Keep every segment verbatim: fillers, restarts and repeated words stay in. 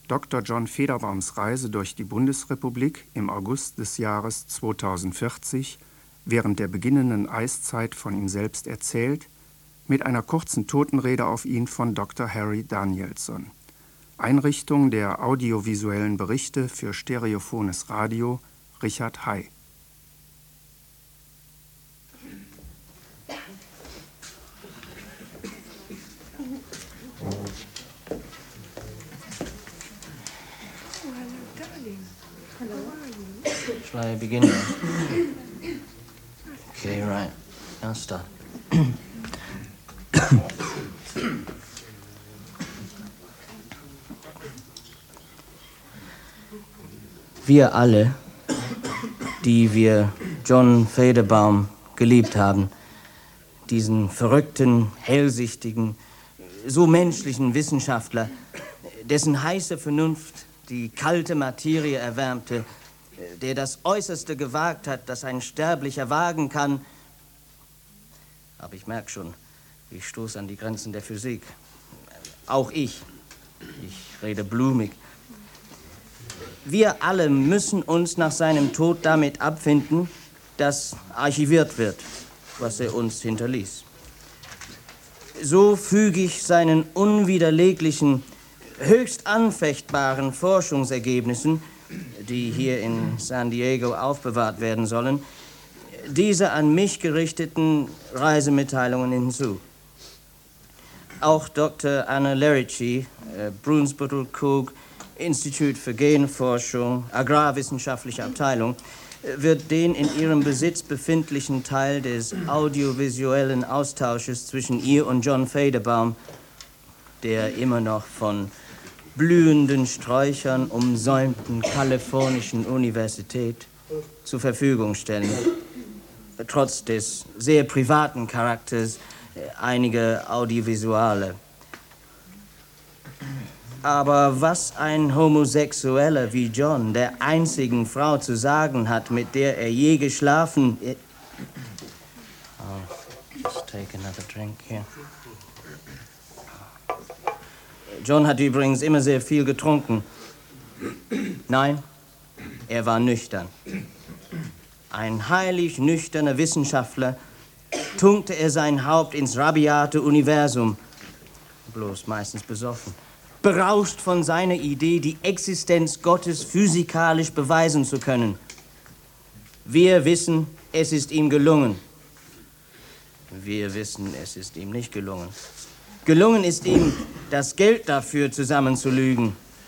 Doktor John Federbaums Reise durch die Bundesrepublik im August des Jahres zweitausendvierzig während der beginnenden Eiszeit von ihm selbst erzählt, mit einer kurzen Totenrede auf ihn von Doktor Harry Danielson. Einrichtung der audiovisuellen Berichte für stereophones Radio, Richard Hay. Shall I begin? Okay, right. I'll start. Wir alle, die wir John Federbaum geliebt haben, diesen verrückten, hellsichtigen, so menschlichen Wissenschaftler, dessen heiße Vernunft die kalte Materie erwärmte, der das Äußerste gewagt hat, das ein Sterblicher wagen kann. Aber ich merke schon, ich stoße an die Grenzen der Physik. Auch ich. Ich rede blumig. Wir alle müssen uns nach seinem Tod damit abfinden, dass archiviert wird, was er uns hinterließ. So füge ich seinen unwiderleglichen, höchst anfechtbaren Forschungsergebnissen, die hier in San Diego aufbewahrt werden sollen, diese an mich gerichteten Reisemitteilungen hinzu. Auch Doktor Anna Lerici, äh, Brunsbüttel Cook, Institut für Genforschung, Agrarwissenschaftliche Abteilung, wird den in ihrem Besitz befindlichen Teil des audiovisuellen Austausches zwischen ihr und John Federbaum, der immer noch von blühenden Sträuchern umsäumten kalifornischen Universität zur Verfügung stellen, trotz des sehr privaten Charakters einiger Audiovisuale. Aber was ein Homosexueller wie John der einzigen Frau zu sagen hat, mit der er je geschlafen... Oh, just take another drink here. John hat übrigens immer sehr viel getrunken. Nein, er war nüchtern. Ein heilig nüchterner Wissenschaftler, tunkte er sein Haupt ins rabiate Universum, bloß meistens besoffen, berauscht von seiner Idee, die Existenz Gottes physikalisch beweisen zu können. Wir wissen, es ist ihm gelungen. Wir wissen, es ist ihm nicht gelungen. Gelungen ist ihm, das Geld dafür zusammenzulügen.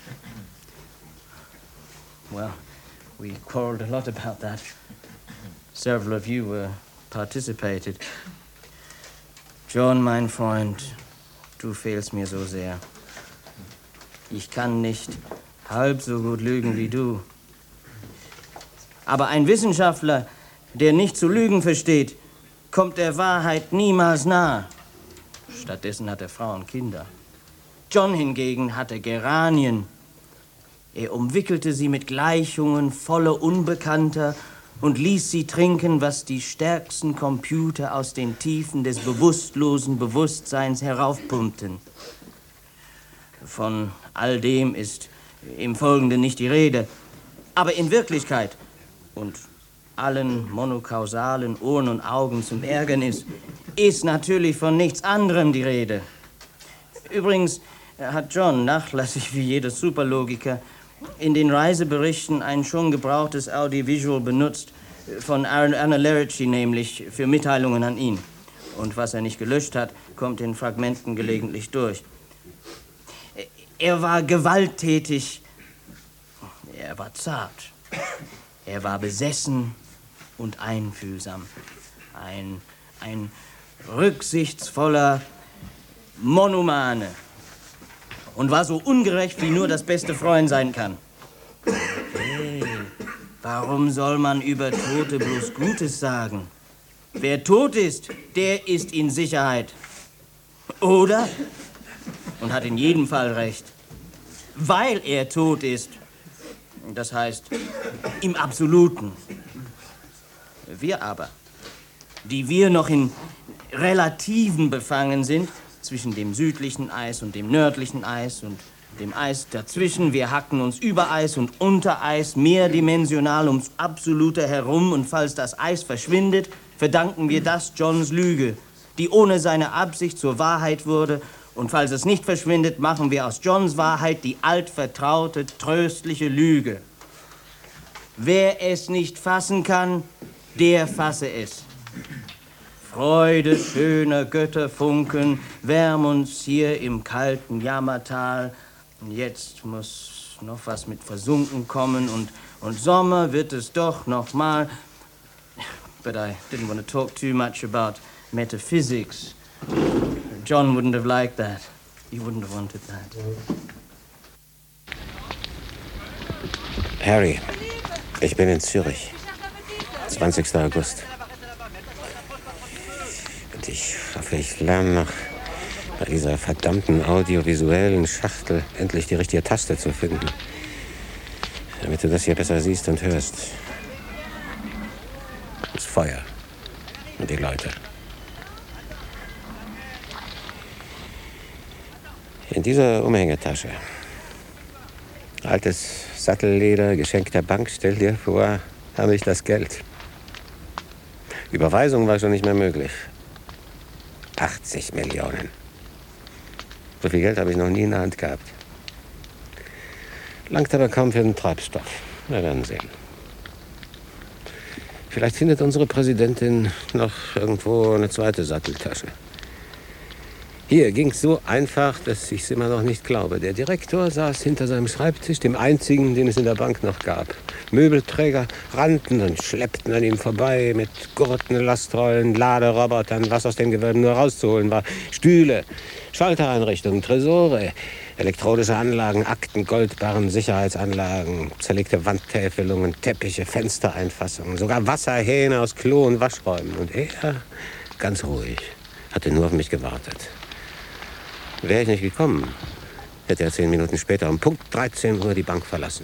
Well, we quarreled a lot about that. Several of you uh, participated. John, mein Freund, du fehlst mir so sehr. Ich kann nicht halb so gut lügen wie du. Aber ein Wissenschaftler, der nicht zu lügen versteht, kommt der Wahrheit niemals nahe. Stattdessen hat er Frauen und Kinder. John hingegen hatte Geranien. Er umwickelte sie mit Gleichungen voller Unbekannter und ließ sie trinken, was die stärksten Computer aus den Tiefen des bewusstlosen Bewusstseins heraufpumpten. Von all dem ist im Folgenden nicht die Rede. Aber in Wirklichkeit und allen monokausalen Ohren und Augen zum Ärgernis ist natürlich von nichts anderem die Rede. Übrigens hat John, nachlassig wie jeder Superlogiker, in den Reiseberichten ein schon gebrauchtes Audiovisual benutzt, von Anna Lerici nämlich, für Mitteilungen an ihn. Und was er nicht gelöscht hat, kommt in Fragmenten gelegentlich durch. Er war gewalttätig, er war zart, er war besessen und einfühlsam. Ein, ein rücksichtsvoller Monomane. Und war so ungerecht, wie nur das beste Freund sein kann. Hey, warum soll man über Tote bloß Gutes sagen? Wer tot ist, der ist in Sicherheit. Oder? Und hat in jedem Fall recht. Weil er tot ist. Das heißt, im Absoluten. Wir aber, die wir noch in Relativen befangen sind, zwischen dem südlichen Eis und dem nördlichen Eis und dem Eis dazwischen. Wir hacken uns über Eis und unter Eis, mehrdimensional ums Absolute herum. Und falls das Eis verschwindet, verdanken wir das Johns Lüge, die ohne seine Absicht zur Wahrheit wurde. Und falls es nicht verschwindet, machen wir aus Johns Wahrheit die altvertraute, tröstliche Lüge. Wer es nicht fassen kann, der fasse es. Freude schöner Götterfunken, wärm uns hier im kalten Jammertal. Jetzt muss noch was mit versunken kommen und, und Sommer wird es doch noch mal. But I didn't want to talk too much about metaphysics. John wouldn't have liked that. He wouldn't have wanted that. Harry, ich bin in Zürich. zwanzigster August. Und ich hoffe, ich lerne noch bei dieser verdammten audiovisuellen Schachtel endlich die richtige Taste zu finden. Damit du das hier besser siehst und hörst. Das Feuer und die Leute. In dieser Umhängetasche. Altes Sattelleder, Geschenk der Bank, stell dir vor, habe ich das Geld. Überweisung war schon nicht mehr möglich. achtzig Millionen. So viel Geld habe ich noch nie in der Hand gehabt. Langt aber kaum für den Treibstoff. Wir werden sehen. Vielleicht findet unsere Präsidentin noch irgendwo eine zweite Satteltasche. Hier ging es so einfach, dass ich es immer noch nicht glaube. Der Direktor saß hinter seinem Schreibtisch, dem einzigen, den es in der Bank noch gab. Möbelträger rannten und schleppten an ihm vorbei mit Gurten, Lastrollen, Laderobotern, was aus den Gewölben nur rauszuholen war. Stühle, Schaltereinrichtungen, Tresore, elektronische Anlagen, Akten, Goldbarren, Sicherheitsanlagen, zerlegte Wandtäfelungen, Teppiche, Fenstereinfassungen, sogar Wasserhähne aus Klo- und Waschräumen. Und er, ganz ruhig, hatte nur auf mich gewartet. Wäre ich nicht gekommen, hätte er zehn Minuten später um Punkt dreizehn Uhr die Bank verlassen.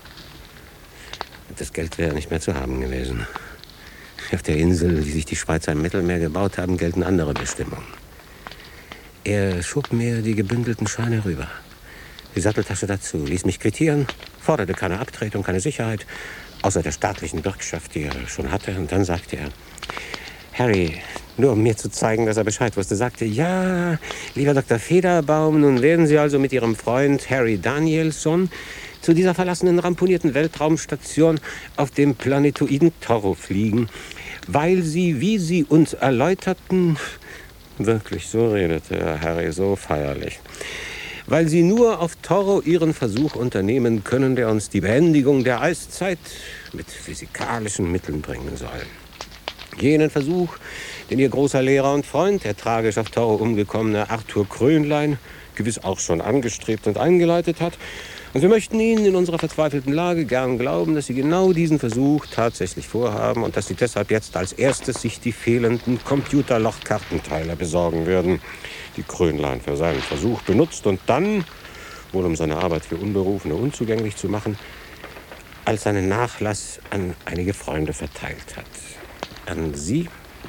Das Geld wäre nicht mehr zu haben gewesen. Auf der Insel, die sich die Schweizer im Mittelmeer gebaut haben, gelten andere Bestimmungen. Er schob mir die gebündelten Scheine rüber. Die Satteltasche dazu, ließ mich quittieren, forderte keine Abtretung, keine Sicherheit, außer der staatlichen Bürgschaft, die er schon hatte. Und dann sagte er, Harry, nur um mir zu zeigen, dass er Bescheid wusste, sagte, ja, lieber Doktor Federbaum, nun werden Sie also mit Ihrem Freund Harry Danielson zu dieser verlassenen, ramponierten Weltraumstation auf dem Planetoiden Toro fliegen, weil Sie, wie Sie uns erläuterten, wirklich, so redete Harry, so feierlich, weil Sie nur auf Toro Ihren Versuch unternehmen können, der uns die Beendigung der Eiszeit mit physikalischen Mitteln bringen soll. Jenen Versuch, den Ihr großer Lehrer und Freund, der tragisch auf Toro umgekommene Arthur Krönlein, gewiss auch schon angestrebt und eingeleitet hat. Und wir möchten Ihnen in unserer verzweifelten Lage gern glauben, dass Sie genau diesen Versuch tatsächlich vorhaben und dass Sie deshalb jetzt als erstes sich die fehlenden Computerlochkartenteile besorgen werden, die Krönlein für seinen Versuch benutzt und dann, wohl um seine Arbeit für Unberufene unzugänglich zu machen, als seinen Nachlass an einige Freunde verteilt hat. An Sie,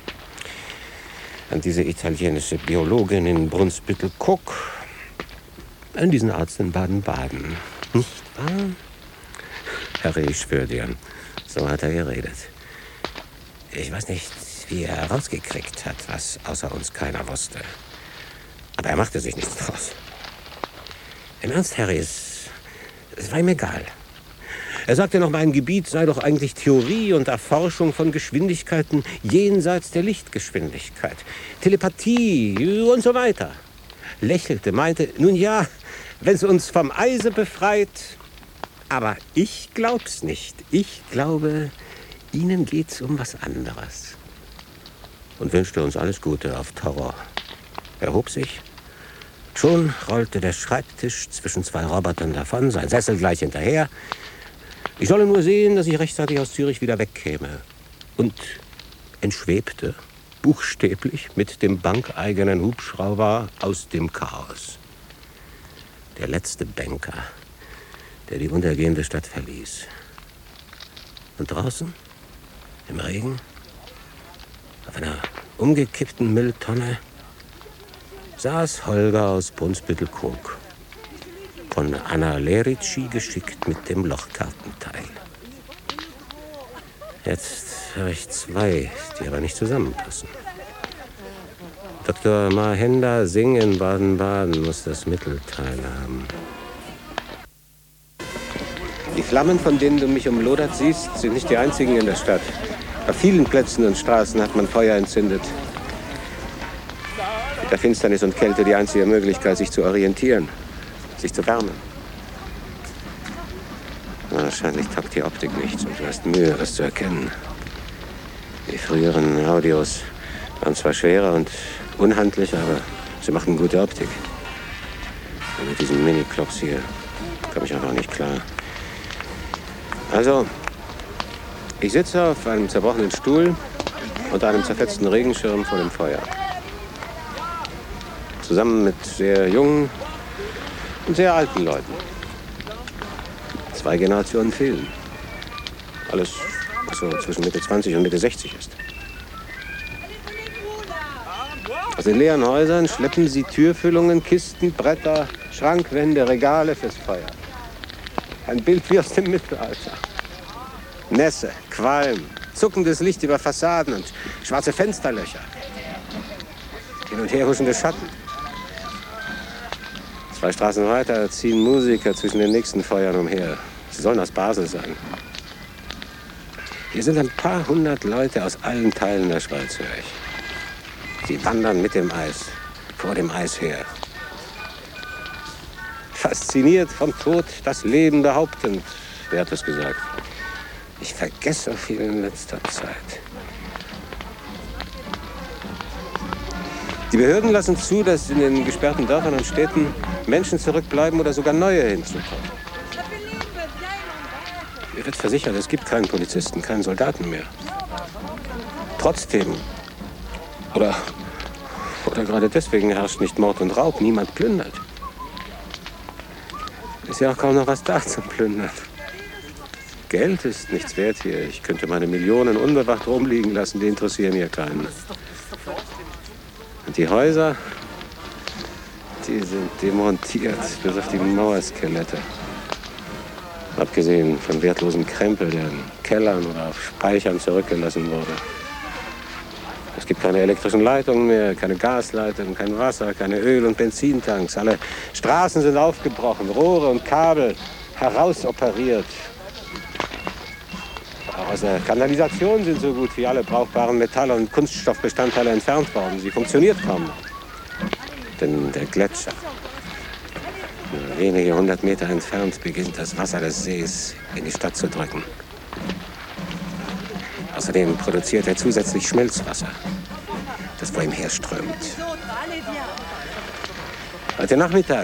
an diese italienische Biologin in Brunsbüttel-Cook, an diesen Arzt in Baden-Baden. Nicht wahr? Harry, ich schwöre dir, so hat er geredet. Ich weiß nicht, wie er herausgekriegt hat, was außer uns keiner wusste. Aber er machte sich nichts draus. Im Ernst, Harry, es, es war ihm egal. Er sagte noch, mein Gebiet sei doch eigentlich Theorie und Erforschung von Geschwindigkeiten jenseits der Lichtgeschwindigkeit. Telepathie und so weiter. Lächelte, meinte, nun ja, wenn es uns vom Eise befreit. Aber ich glaub's nicht. Ich glaube, Ihnen geht's um was anderes. Und wünschte uns alles Gute auf Toro. Er hob sich. Schon rollte der Schreibtisch zwischen zwei Robotern davon, sein Sessel gleich hinterher. Ich solle nur sehen, dass ich rechtzeitig aus Zürich wieder wegkäme. Und entschwebte, buchstäblich, mit dem bankeigenen Hubschrauber aus dem Chaos. Der letzte Banker, der die untergehende Stadt verließ. Und draußen, im Regen, auf einer umgekippten Mülltonne, saß Holger aus Brunsbüttel-Cook. von Anna Lerici geschickt mit dem Lochkartenteil. Jetzt habe ich zwei, die aber nicht zusammenpassen. Doktor Mahenda Singh in Baden-Baden muss das Mittelteil haben. Die Flammen, von denen du mich umlodert siehst, sind nicht die einzigen in der Stadt. Auf vielen Plätzen und Straßen hat man Feuer entzündet. Der Finsternis und Kälte die einzige Möglichkeit, sich zu orientieren, sich zu wärmen. Wahrscheinlich taugt die Optik nichts und du hast Mühe, das zu erkennen. Die früheren Audios waren zwar schwerer und unhandlicher, aber sie machten gute Optik. Und mit diesen Mini-Klops hier komme ich einfach nicht klar. Also, ich sitze auf einem zerbrochenen Stuhl unter einem zerfetzten Regenschirm vor dem Feuer. Zusammen mit sehr jungen und sehr alten Leuten. Zwei Generationen fehlen. Alles, was so zwischen Mitte zwanzig und Mitte sechzig ist. Aus den leeren Häusern schleppen sie Türfüllungen, Kisten, Bretter, Schrankwände, Regale fürs Feuer. Ein Bild wie aus dem Mittelalter. Nässe, Qualm, zuckendes Licht über Fassaden und schwarze Fensterlöcher. Hin und her huschende Schatten. Zwei Straßen weiter ziehen Musiker zwischen den nächsten Feuern umher. Sie sollen aus Basel sein. Hier sind ein paar hundert Leute aus allen Teilen der Schweiz, höre ich. Sie wandern mit dem Eis, vor dem Eis her. Fasziniert vom Tod das Leben behauptend, wer hat es gesagt? Ich vergesse viel in letzter Zeit. Die Behörden lassen zu, dass in den gesperrten Dörfern und Städten Menschen zurückbleiben oder sogar neue hinzukommen. Mir wird versichert, es gibt keinen Polizisten, keinen Soldaten mehr. Trotzdem, oder, oder gerade deswegen herrscht nicht Mord und Raub, niemand plündert. Ist ja auch kaum noch was da zum Plündern. Geld ist nichts wert hier. Ich könnte meine Millionen unbewacht rumliegen lassen, die interessieren hier keinen. Und die Häuser, die sind demontiert, bis auf die Mauerskelette. Abgesehen von wertlosem Krempel, der in Kellern oder auf Speichern zurückgelassen wurde. Es gibt keine elektrischen Leitungen mehr, keine Gasleitungen, kein Wasser, keine Öl- und Benzintanks. Alle Straßen sind aufgebrochen, Rohre und Kabel herausoperiert. Auch aus der Kanalisation sind so gut wie alle brauchbaren Metalle und Kunststoffbestandteile entfernt worden. Sie funktioniert kaum noch. Denn der Gletscher, nur wenige hundert Meter entfernt, beginnt das Wasser des Sees in die Stadt zu drücken. Außerdem produziert er zusätzlich Schmelzwasser, das vor ihm herströmt. Heute Nachmittag.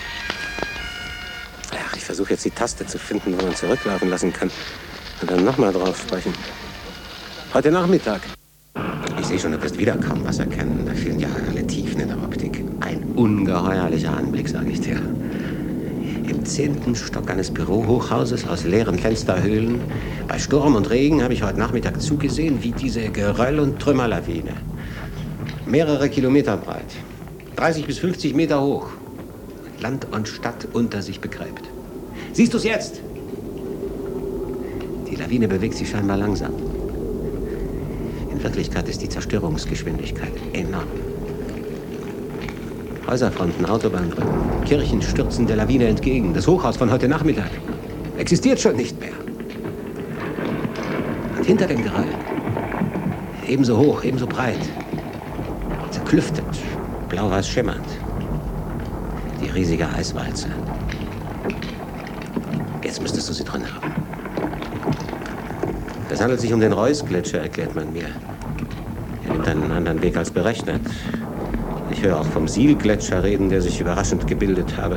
Ach, ich versuche jetzt die Taste zu finden, wo man zurücklaufen lassen kann. Und dann nochmal drauf sprechen. Heute Nachmittag. Ich sehe schon, du wirst wieder kaum was erkennen. Da fehlen ja alle Tiefen in der Optik. Ein ungeheuerlicher Anblick, sage ich dir. Im zehnten Stock eines Bürohochhauses aus leeren Fensterhöhlen. Bei Sturm und Regen habe ich heute Nachmittag zugesehen, wie diese Geröll- und Trümmerlawine. Mehrere Kilometer breit. dreißig bis fünfzig Meter hoch. Land und Stadt unter sich begräbt. Siehst du es jetzt? Die Lawine bewegt sich scheinbar langsam. In Wirklichkeit ist die Zerstörungsgeschwindigkeit enorm. Häuserfronten, Autobahnbrücken, Kirchen stürzen der Lawine entgegen. Das Hochhaus von heute Nachmittag existiert schon nicht mehr. Und hinter dem Geröll, ebenso hoch, ebenso breit, zerklüftet, blau-weiß schimmernd, die riesige Eiswalze. Jetzt müsstest du sie drin haben. Es handelt sich um den Reuss-Gletscher, erklärt man mir. Er nimmt einen anderen Weg als berechnet. Ich höre auch vom Siel-Gletscher reden, der sich überraschend gebildet habe.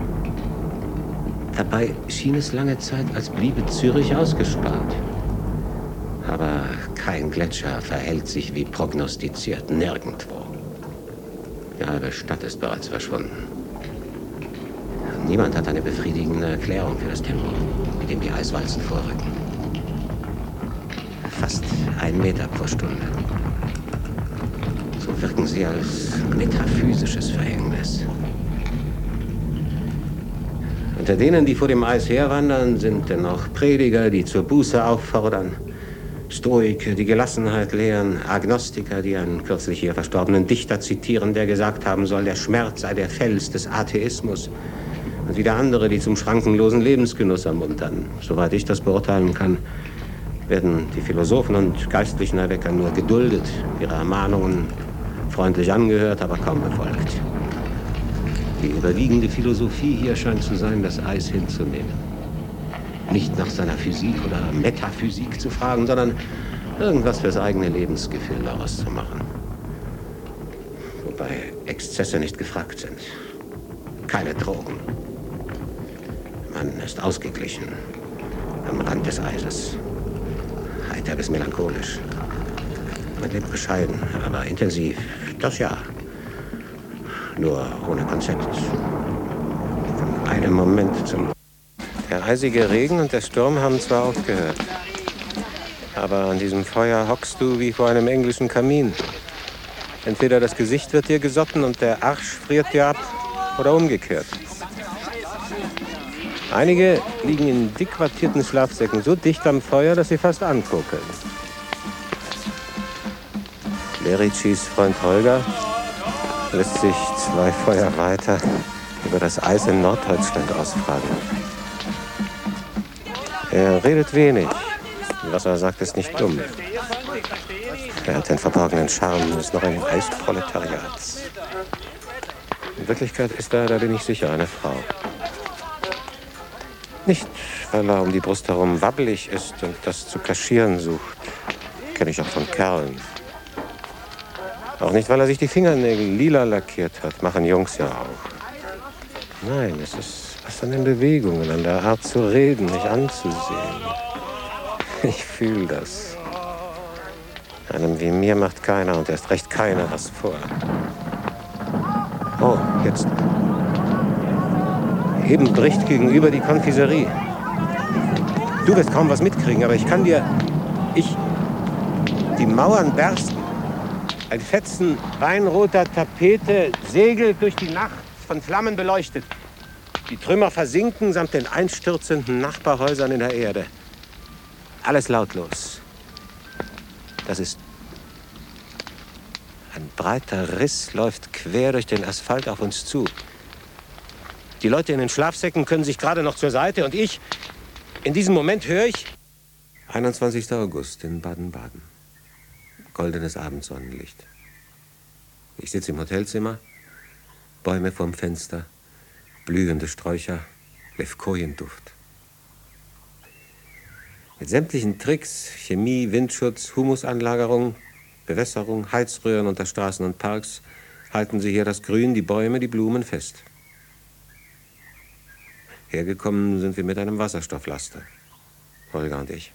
Dabei schien es lange Zeit, als bliebe Zürich ausgespart. Aber kein Gletscher verhält sich wie prognostiziert, nirgendwo. Die halbe Stadt ist bereits verschwunden. Niemand hat eine befriedigende Erklärung für das Tempo, mit dem die Eiswalzen vorrücken. Fast ein Meter pro Stunde. So wirken sie als metaphysisches Verhängnis. Unter denen, die vor dem Eis herwandern, sind dennoch Prediger, die zur Buße auffordern, Stoiker, die Gelassenheit lehren, Agnostiker, die einen kürzlich hier verstorbenen Dichter zitieren, der gesagt haben soll, der Schmerz sei der Fels des Atheismus. Und wieder andere, die zum schrankenlosen Lebensgenuss ermuntern. Soweit ich das beurteilen kann, werden die Philosophen und geistlichen Erwecker nur geduldet, ihre Ermahnungen freundlich angehört, aber kaum befolgt. Die überwiegende Philosophie hier scheint zu sein, das Eis hinzunehmen. Nicht nach seiner Physik oder Metaphysik zu fragen, sondern irgendwas fürs eigene Lebensgefühl daraus zu machen. Wobei Exzesse nicht gefragt sind. Keine Drogen. Man ist ausgeglichen, am Rand des Eises. Heiter bis melancholisch. Man lebt bescheiden, aber intensiv. Das ja. Nur ohne Konzept. Von einem Moment zum... Der eisige Regen und der Sturm haben zwar aufgehört, aber an diesem Feuer hockst du wie vor einem englischen Kamin. Entweder das Gesicht wird dir gesotten und der Arsch friert dir ab, oder umgekehrt. Einige liegen in dick wattierten Schlafsäcken so dicht am Feuer, dass sie fast ankokeln. Lericis Freund Holger lässt sich zwei Feuer weiter über das Eis in Norddeutschland ausfragen. Er redet wenig. Was er sagt, ist nicht dumm. Er hat den verborgenen Charme des neuen Eisproletariats. In Wirklichkeit ist er, da bin ich sicher, eine Frau. Nicht, weil er um die Brust herum wabbelig ist und das zu kaschieren sucht. Kenne ich auch von Kerlen. Auch nicht, weil er sich die Fingernägel lila lackiert hat. Machen Jungs ja auch. Nein, es ist was an den Bewegungen, an der Art zu reden, mich anzusehen. Ich fühle das. Einem wie mir macht keiner und erst recht keiner was vor. Oh, jetzt. Eben bricht gegenüber die Konfiserie. Du wirst kaum was mitkriegen, aber ich kann dir... Ich... Die Mauern bersten. Ein Fetzen weinroter Tapete segelt durch die Nacht, von Flammen beleuchtet. Die Trümmer versinken samt den einstürzenden Nachbarhäusern in der Erde. Alles lautlos. Das ist... Ein breiter Riss läuft quer durch den Asphalt auf uns zu. Die Leute in den Schlafsäcken können sich gerade noch zur Seite und ich... In diesem Moment höre ich... einundzwanzigster August in Baden-Baden. Goldenes Abendsonnenlicht. Ich sitze im Hotelzimmer, Bäume vorm Fenster, blühende Sträucher, Levkojenduft. Mit sämtlichen Tricks, Chemie, Windschutz, Humusanlagerung, Bewässerung, Heizröhren unter Straßen und Parks halten sie hier das Grün, die Bäume, die Blumen fest. Hergekommen sind wir mit einem Wasserstofflaster, Holger und ich.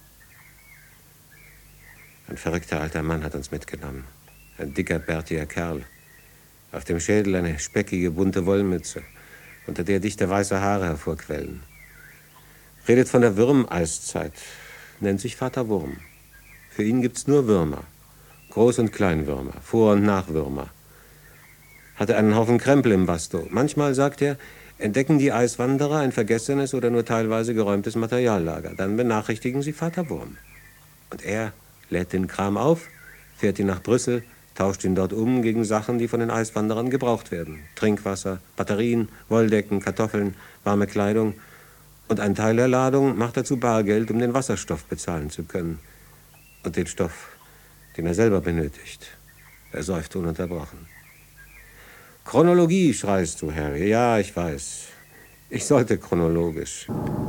Ein verrückter alter Mann hat uns mitgenommen. Ein dicker, bärtiger Kerl. Auf dem Schädel eine speckige, bunte Wollmütze, unter der dichte weiße Haare hervorquellen. Redet von der Würmeiszeit, nennt sich Vater Wurm. Für ihn gibt's nur Würmer. Groß- und Kleinwürmer, Vor- und Nachwürmer. Hatte einen Haufen Krempel im Basto. Manchmal, sagt er, entdecken die Eiswanderer ein vergessenes oder nur teilweise geräumtes Materiallager. Dann benachrichtigen sie Vater Wurm. Und er lädt den Kram auf, fährt ihn nach Brüssel, tauscht ihn dort um gegen Sachen, die von den Eiswanderern gebraucht werden. Trinkwasser, Batterien, Wolldecken, Kartoffeln, warme Kleidung. Und ein Teil der Ladung macht er zu Bargeld, um den Wasserstoff bezahlen zu können. Und den Stoff, den er selber benötigt. Er säuft ununterbrochen. Chronologie, schreist du, Harry. Ja, ich weiß. Ich sollte chronologisch.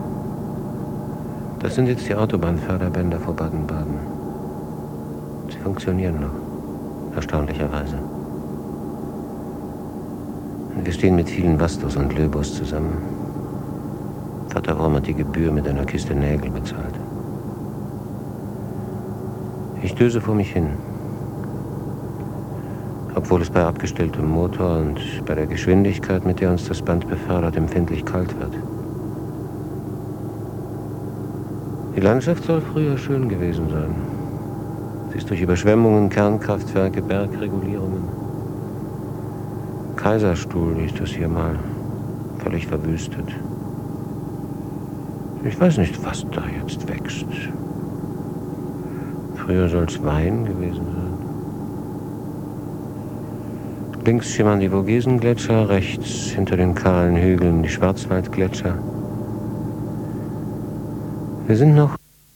Das sind jetzt die Autobahnförderbänder vor Baden-Baden. Sie funktionieren noch, erstaunlicherweise. Wir stehen mit vielen Bastos und Löbos zusammen. Vater Wurm hat die Gebühr mit einer Kiste Nägel bezahlt. Ich döse vor mich hin. Obwohl es bei abgestelltem Motor und bei der Geschwindigkeit, mit der uns das Band befördert, empfindlich kalt wird. Die Landschaft soll früher schön gewesen sein. Sie ist durch Überschwemmungen, Kernkraftwerke, Bergregulierungen. Kaiserstuhl hieß das hier mal, völlig verwüstet. Ich weiß nicht, was da jetzt wächst. Früher soll es Wein gewesen sein. Links schimmern die Vogesengletscher, rechts hinter den kahlen Hügeln die Schwarzwaldgletscher. Wir sind noch... Da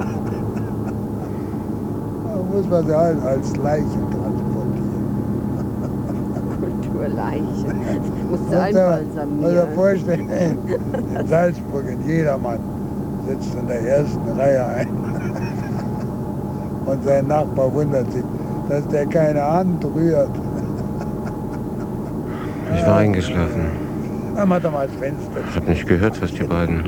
muss man sie halt als Leiche transportieren. Kulturleiche. Musst du Muss einbalsamieren. dir vorstellen, in Salzburg, in Jedermann sitzt in der ersten Reihe ein. Und sein Nachbar wundert sich, dass der keine Hand rührt. Ich war eingeschlafen. Dann macht er mal das Fenster. Ich habe nicht gehört, was die beiden...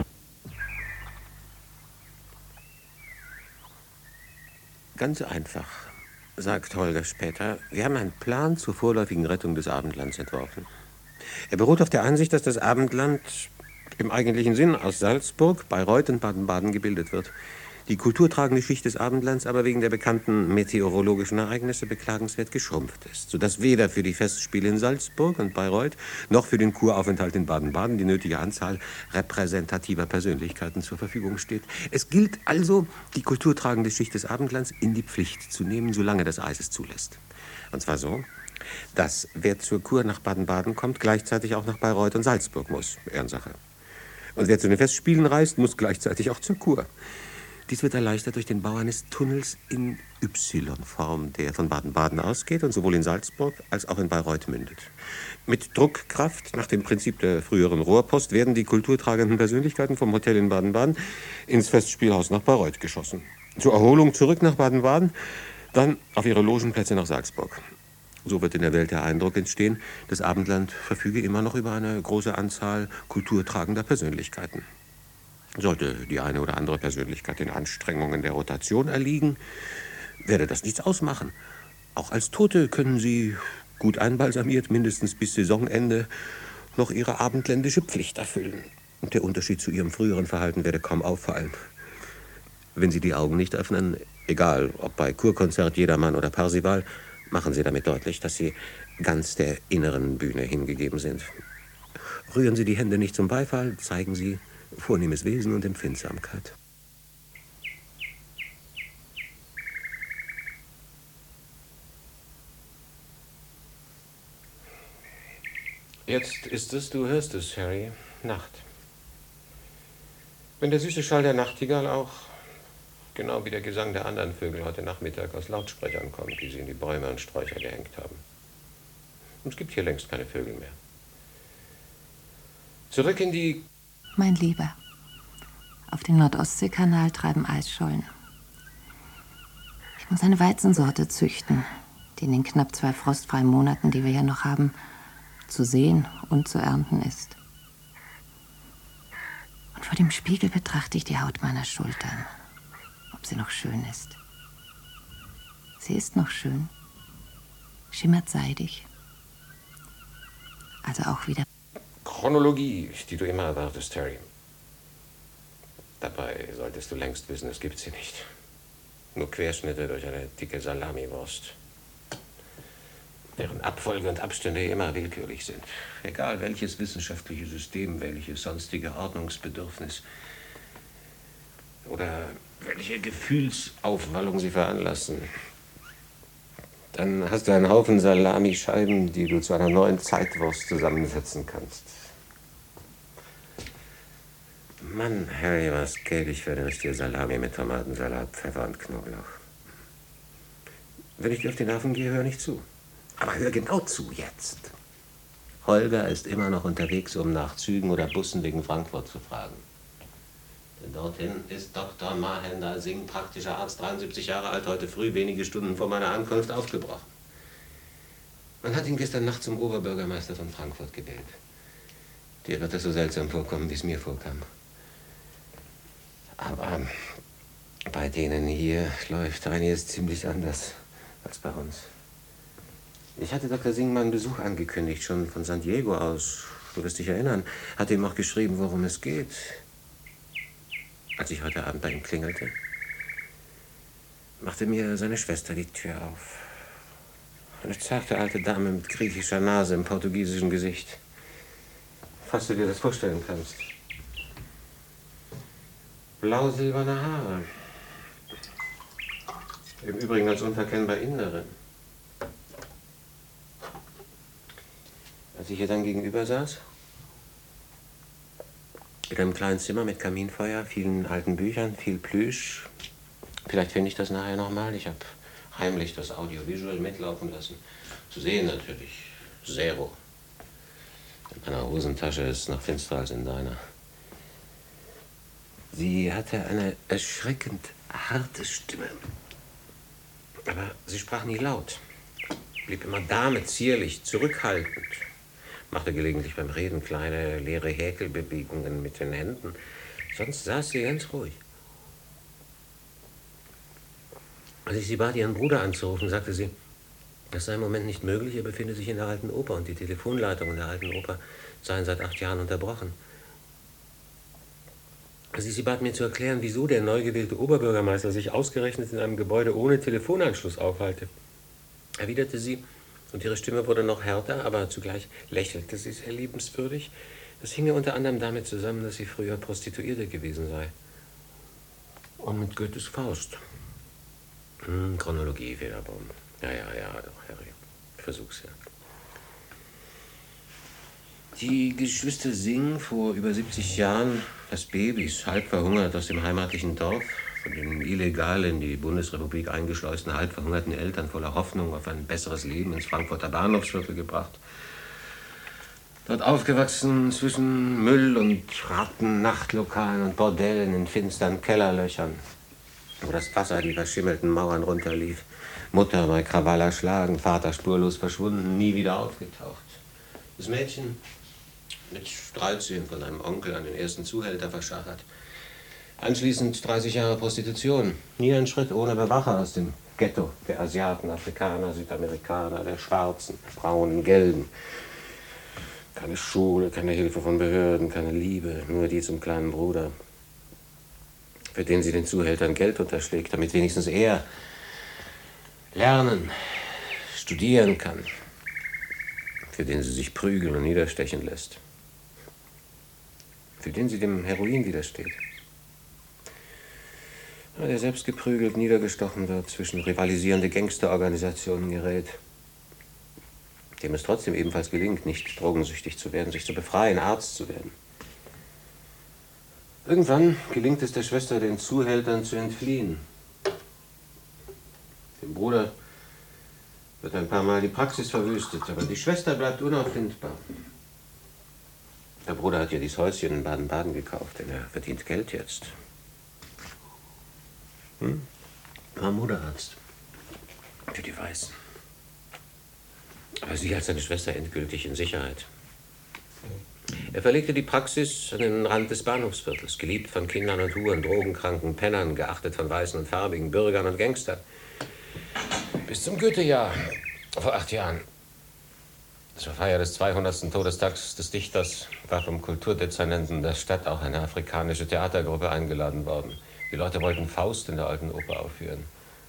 Ganz einfach, sagt Holger später. Wir haben einen Plan zur vorläufigen Rettung des Abendlands entworfen. Er beruht auf der Ansicht, dass das Abendland im eigentlichen Sinn aus Salzburg, Bayreuth und Baden-Baden gebildet wird. Die kulturtragende Schicht des Abendlands aber wegen der bekannten meteorologischen Ereignisse beklagenswert geschrumpft ist, sodass weder für die Festspiele in Salzburg und Bayreuth noch für den Kuraufenthalt in Baden-Baden die nötige Anzahl repräsentativer Persönlichkeiten zur Verfügung steht. Es gilt also, die kulturtragende Schicht des Abendlands in die Pflicht zu nehmen, solange das Eis es zulässt. Und zwar so, dass wer zur Kur nach Baden-Baden kommt, gleichzeitig auch nach Bayreuth und Salzburg muss. Ehrensache. Und wer zu den Festspielen reist, muss gleichzeitig auch zur Kur. Dies wird erleichtert durch den Bau eines Tunnels in Y-Form, der von Baden-Baden ausgeht und sowohl in Salzburg als auch in Bayreuth mündet. Mit Druckkraft nach dem Prinzip der früheren Rohrpost werden die kulturtragenden Persönlichkeiten vom Hotel in Baden-Baden ins Festspielhaus nach Bayreuth geschossen. Zur Erholung zurück nach Baden-Baden, dann auf ihre Logenplätze nach Salzburg. So wird in der Welt der Eindruck entstehen, das Abendland verfüge immer noch über eine große Anzahl kulturtragender Persönlichkeiten. Sollte die eine oder andere Persönlichkeit den Anstrengungen der Rotation erliegen, werde das nichts ausmachen. Auch als Tote können sie, gut einbalsamiert, mindestens bis Saisonende, noch ihre abendländische Pflicht erfüllen. Und der Unterschied zu ihrem früheren Verhalten werde kaum auffallen. Wenn sie die Augen nicht öffnen, egal ob bei Kurkonzert, Jedermann oder Parsival, machen sie damit deutlich, dass sie ganz der inneren Bühne hingegeben sind. Rühren sie die Hände nicht zum Beifall, zeigen sie vornehmes Wesen und Empfindsamkeit. Jetzt ist es, du hörst es, Harry, Nacht. Wenn der süße Schall der Nachtigall auch, genau wie der Gesang der anderen Vögel heute Nachmittag, aus Lautsprechern kommt, die sie in die Bäume und Sträucher gehängt haben. Und es gibt hier längst keine Vögel mehr. Zurück in die... Mein Lieber, auf dem Nordostseekanal treiben Eisschollen. Ich muss eine Weizensorte züchten, die in den knapp zwei frostfreien Monaten, die wir ja noch haben, zu sehen und zu ernten ist. Und vor dem Spiegel betrachte ich die Haut meiner Schultern, ob sie noch schön ist. Sie ist noch schön, schimmert seidig. Also auch wieder Chronologie, die du immer erwartest, Harry. Dabei solltest du längst wissen, es gibt sie nicht. Nur Querschnitte durch eine dicke Salamiwurst. Deren Abfolge und Abstände immer willkürlich sind. Egal welches wissenschaftliche System, welches sonstige Ordnungsbedürfnis oder welche Gefühlsaufwallung sie veranlassen. Dann hast du einen Haufen Salamischeiben, die du zu einer neuen Zeitwurst zusammensetzen kannst. Mann, Harry, was Geld ich für eine richtige Salami mit Tomatensalat, Pfeffer und Knoblauch. Wenn ich dir auf die Nerven gehe, hör nicht zu. Aber hör genau zu jetzt. Holger ist immer noch unterwegs, um nach Zügen oder Bussen wegen Frankfurt zu fragen. Denn dorthin ist Doktor Mahender Singh, praktischer Arzt, dreiundsiebzig Jahre alt, heute früh, wenige Stunden vor meiner Ankunft, aufgebrochen. Man hat ihn gestern Nacht zum Oberbürgermeister von Frankfurt gewählt. Dir wird das so seltsam vorkommen, wie es mir vorkam. Aber bei denen hier läuft einiges ziemlich anders als bei uns. Ich hatte Doktor Singh meinen Besuch angekündigt, schon von San Diego aus. Du wirst dich erinnern. Hatte ihm auch geschrieben, worum es geht. Als ich heute Abend bei ihm klingelte, machte mir seine Schwester die Tür auf. Eine zarte alte Dame mit griechischer Nase im portugiesischen Gesicht. Falls du dir das vorstellen kannst. blau-silberne Haare. Im Übrigen als unverkennbar Inderin. Als ich ihr dann gegenüber saß, in einem kleinen Zimmer mit Kaminfeuer, vielen alten Büchern, viel Plüsch. Vielleicht finde ich das nachher nochmal. Ich habe heimlich das Audiovisual mitlaufen lassen. Zu sehen natürlich. Zero. In meiner Hosentasche ist es noch finsterer als in deiner. Sie hatte eine erschreckend harte Stimme. Aber sie sprach nie laut. Blieb immer damit, zierlich, zurückhaltend. Machte gelegentlich beim Reden kleine, leere Häkelbewegungen mit den Händen. Sonst saß sie ganz ruhig. Als ich sie bat, ihren Bruder anzurufen, sagte sie, das sei im Moment nicht möglich, er befinde sich in der Alten Oper und die Telefonleitungen der Alten Oper seien seit acht Jahren unterbrochen. Als ich sie bat, mir zu erklären, wieso der neu gewählte Oberbürgermeister sich ausgerechnet in einem Gebäude ohne Telefonanschluss aufhalte, erwiderte sie, und ihre Stimme wurde noch härter, aber zugleich lächelte sie sehr liebenswürdig. Das hinge unter anderem damit zusammen, dass sie früher Prostituierte gewesen sei. Und mit Goethes Faust. Hm, Chronologie, Federbaum. Ja, ja, ja, doch, Harry. Ich versuch's ja. Die Geschwister Singh, vor über siebzig Jahren, das Babys, halb verhungert aus dem heimatlichen Dorf, von den illegal in die Bundesrepublik eingeschleusten, halb verhungerten Eltern voller Hoffnung auf ein besseres Leben ins Frankfurter Bahnhofsviertel gebracht. Dort aufgewachsen zwischen Müll und Ratten, Nachtlokalen und Bordellen in finsteren Kellerlöchern, wo das Wasser die verschimmelten Mauern runterlief. Mutter bei Krawall erschlagen, Vater spurlos verschwunden, nie wieder aufgetaucht. Das Mädchen mit dreizehn von einem Onkel an den ersten Zuhälter verschachert. Anschließend dreißig Jahre Prostitution. Nie ein Schritt ohne Bewacher aus dem Ghetto der Asiaten, Afrikaner, Südamerikaner, der Schwarzen, Braunen, Gelben. Keine Schule, keine Hilfe von Behörden, keine Liebe, nur die zum kleinen Bruder, für den sie den Zuhältern Geld unterschlägt, damit wenigstens er lernen, studieren kann, für den sie sich prügeln und niederstechen lässt, für den sie dem Heroin widersteht. Der selbst geprügelt, niedergestochen wird, zwischen rivalisierende Gangsterorganisationen gerät, dem es trotzdem ebenfalls gelingt, nicht drogensüchtig zu werden, sich zu befreien, Arzt zu werden. Irgendwann gelingt es der Schwester, den Zuhältern zu entfliehen. Dem Bruder wird ein paar Mal die Praxis verwüstet, aber die Schwester bleibt unauffindbar. Der Bruder hat ja dieses Häuschen in Baden-Baden gekauft, denn er verdient Geld jetzt. Hm? War Modearzt. Für die Weißen. Aber sie als seine Schwester endgültig in Sicherheit. Er verlegte die Praxis an den Rand des Bahnhofsviertels, geliebt von Kindern und Huren, Drogenkranken, Pennern, geachtet von Weißen und Farbigen, Bürgern und Gangstern. Bis zum Goethe-Jahr, vor acht Jahren. Zur Feier des zweihundertsten Todestags des Dichters war vom Kulturdezernenten der Stadt auch eine afrikanische Theatergruppe eingeladen worden. Die Leute wollten Faust in der Alten Oper aufführen.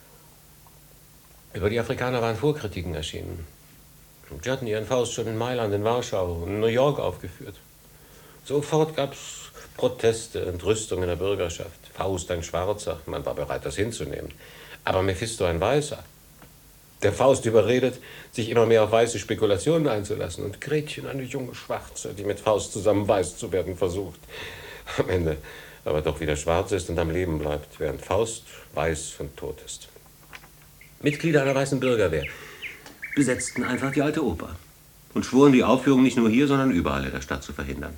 Über die Afrikaner waren Vorkritiken erschienen. Sie hatten ihren Faust schon in Mailand, in Warschau und in New York aufgeführt. Sofort gab es Proteste, Entrüstung in der Bürgerschaft. Faust ein Schwarzer, man war bereit, das hinzunehmen. Aber Mephisto ein Weißer. Der Faust überredet, sich immer mehr auf weiße Spekulationen einzulassen. Und Gretchen, eine junge Schwarze, die mit Faust zusammen weiß zu werden versucht. Am Ende aber doch wieder schwarz ist und am Leben bleibt, während Faust weiß und tot ist. Mitglieder einer weißen Bürgerwehr besetzten einfach die Alte Oper und schworen, die Aufführung nicht nur hier, sondern überall in der Stadt zu verhindern.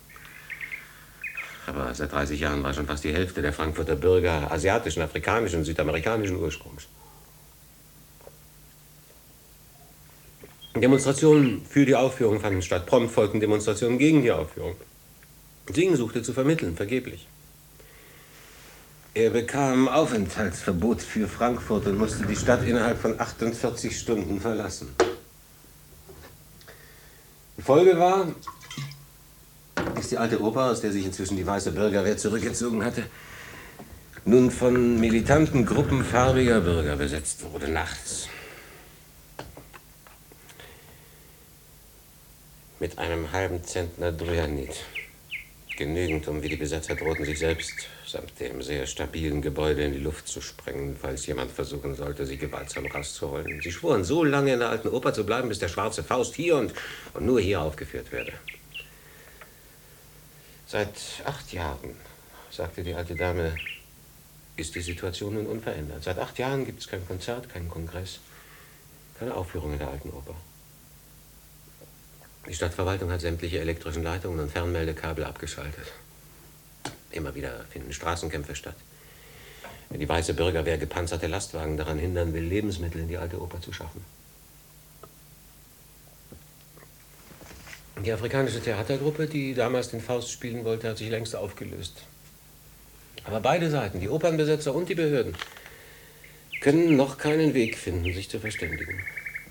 Aber seit dreißig Jahren war schon fast die Hälfte der Frankfurter Bürger asiatischen, afrikanischen, südamerikanischen Ursprungs. Demonstrationen für die Aufführung fanden statt. Prompt folgten Demonstrationen gegen die Aufführung. Singh suchte zu vermitteln, vergeblich. Er bekam Aufenthaltsverbot für Frankfurt und musste die Stadt innerhalb von achtundvierzig Stunden verlassen. Die Folge war, dass die Alte Oper, aus der sich inzwischen die weiße Bürgerwehr zurückgezogen hatte, nun von militanten Gruppen farbiger Bürger besetzt wurde, nachts. Mit einem halben Zentner Dryanit. Genügend, um wie die Besetzer drohten, sich selbst samt dem sehr stabilen Gebäude in die Luft zu sprengen, falls jemand versuchen sollte, sie gewaltsam rauszuholen. Sie schworen, so lange in der Alten Oper zu bleiben, bis der Schwarze Faust hier und, und nur hier aufgeführt werde. Seit acht Jahren, sagte die alte Dame, ist die Situation nun unverändert. Seit acht Jahren gibt es kein Konzert, keinen Kongress, keine Aufführung in der Alten Oper. Die Stadtverwaltung hat sämtliche elektrischen Leitungen und Fernmeldekabel abgeschaltet. Immer wieder finden Straßenkämpfe statt. Wenn die weiße Bürgerwehr gepanzerte Lastwagen daran hindern will, Lebensmittel in die Alte Oper zu schaffen. Die afrikanische Theatergruppe, die damals den Faust spielen wollte, hat sich längst aufgelöst. Aber beide Seiten, die Opernbesetzer und die Behörden, können noch keinen Weg finden, sich zu verständigen.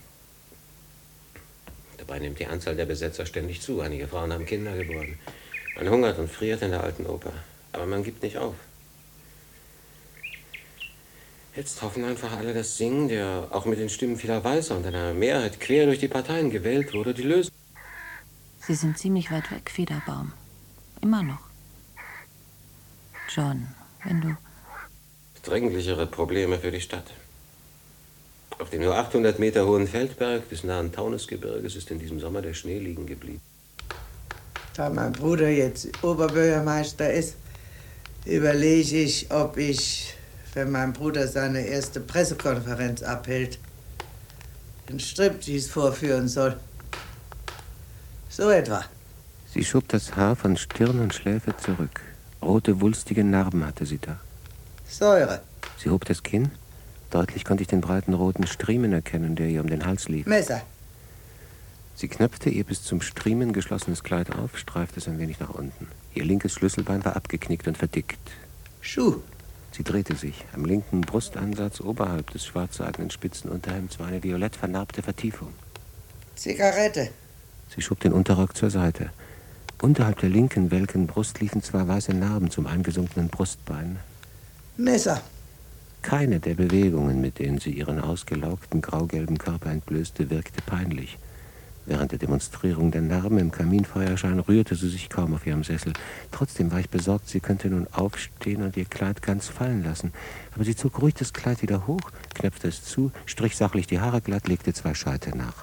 Dabei nimmt die Anzahl der Besetzer ständig zu. Einige Frauen haben Kinder geboren. Man hungert und friert in der Alten Oper. Aber man gibt nicht auf. Jetzt hoffen einfach alle, dass Singh, der auch mit den Stimmen vieler Weißer und einer Mehrheit quer durch die Parteien gewählt wurde, die Lösung. Sie sind ziemlich weit weg, Federbaum. Immer noch. John, wenn du... Dränglichere Probleme für die Stadt. Auf dem nur achthundert Meter hohen Feldberg des nahen Taunusgebirges ist in diesem Sommer der Schnee liegen geblieben. Da mein Bruder jetzt Oberbürgermeister ist, überlege ich, ob ich, wenn mein Bruder seine erste Pressekonferenz abhält, einen Striptease vorführen soll. So etwa. Sie schob das Haar von Stirn und Schläfe zurück. Rote, wulstige Narben hatte sie da. Säure. Sie hob das Kinn. Deutlich konnte ich den breiten roten Striemen erkennen, der ihr um den Hals lief. Messer. Sie knöpfte ihr bis zum Striemen geschlossenes Kleid auf, streifte es ein wenig nach unten. Ihr linkes Schlüsselbein war abgeknickt und verdickt. Schuh. Sie drehte sich. Am linken Brustansatz oberhalb des schwarzseidenen Spitzenunterhemds war eine violett vernarbte Vertiefung. Zigarette. Sie schob den Unterrock zur Seite. Unterhalb der linken, welken Brust liefen zwei weiße Narben zum eingesunkenen Brustbein. Messer. Keine der Bewegungen, mit denen sie ihren ausgelaugten, graugelben Körper entblößte, wirkte peinlich. Während der Demonstrierung der Narben im Kaminfeuerschein rührte sie sich kaum auf ihrem Sessel. Trotzdem war ich besorgt, sie könnte nun aufstehen und ihr Kleid ganz fallen lassen. Aber sie zog ruhig das Kleid wieder hoch, knöpfte es zu, strich sachlich die Haare glatt, legte zwei Scheite nach.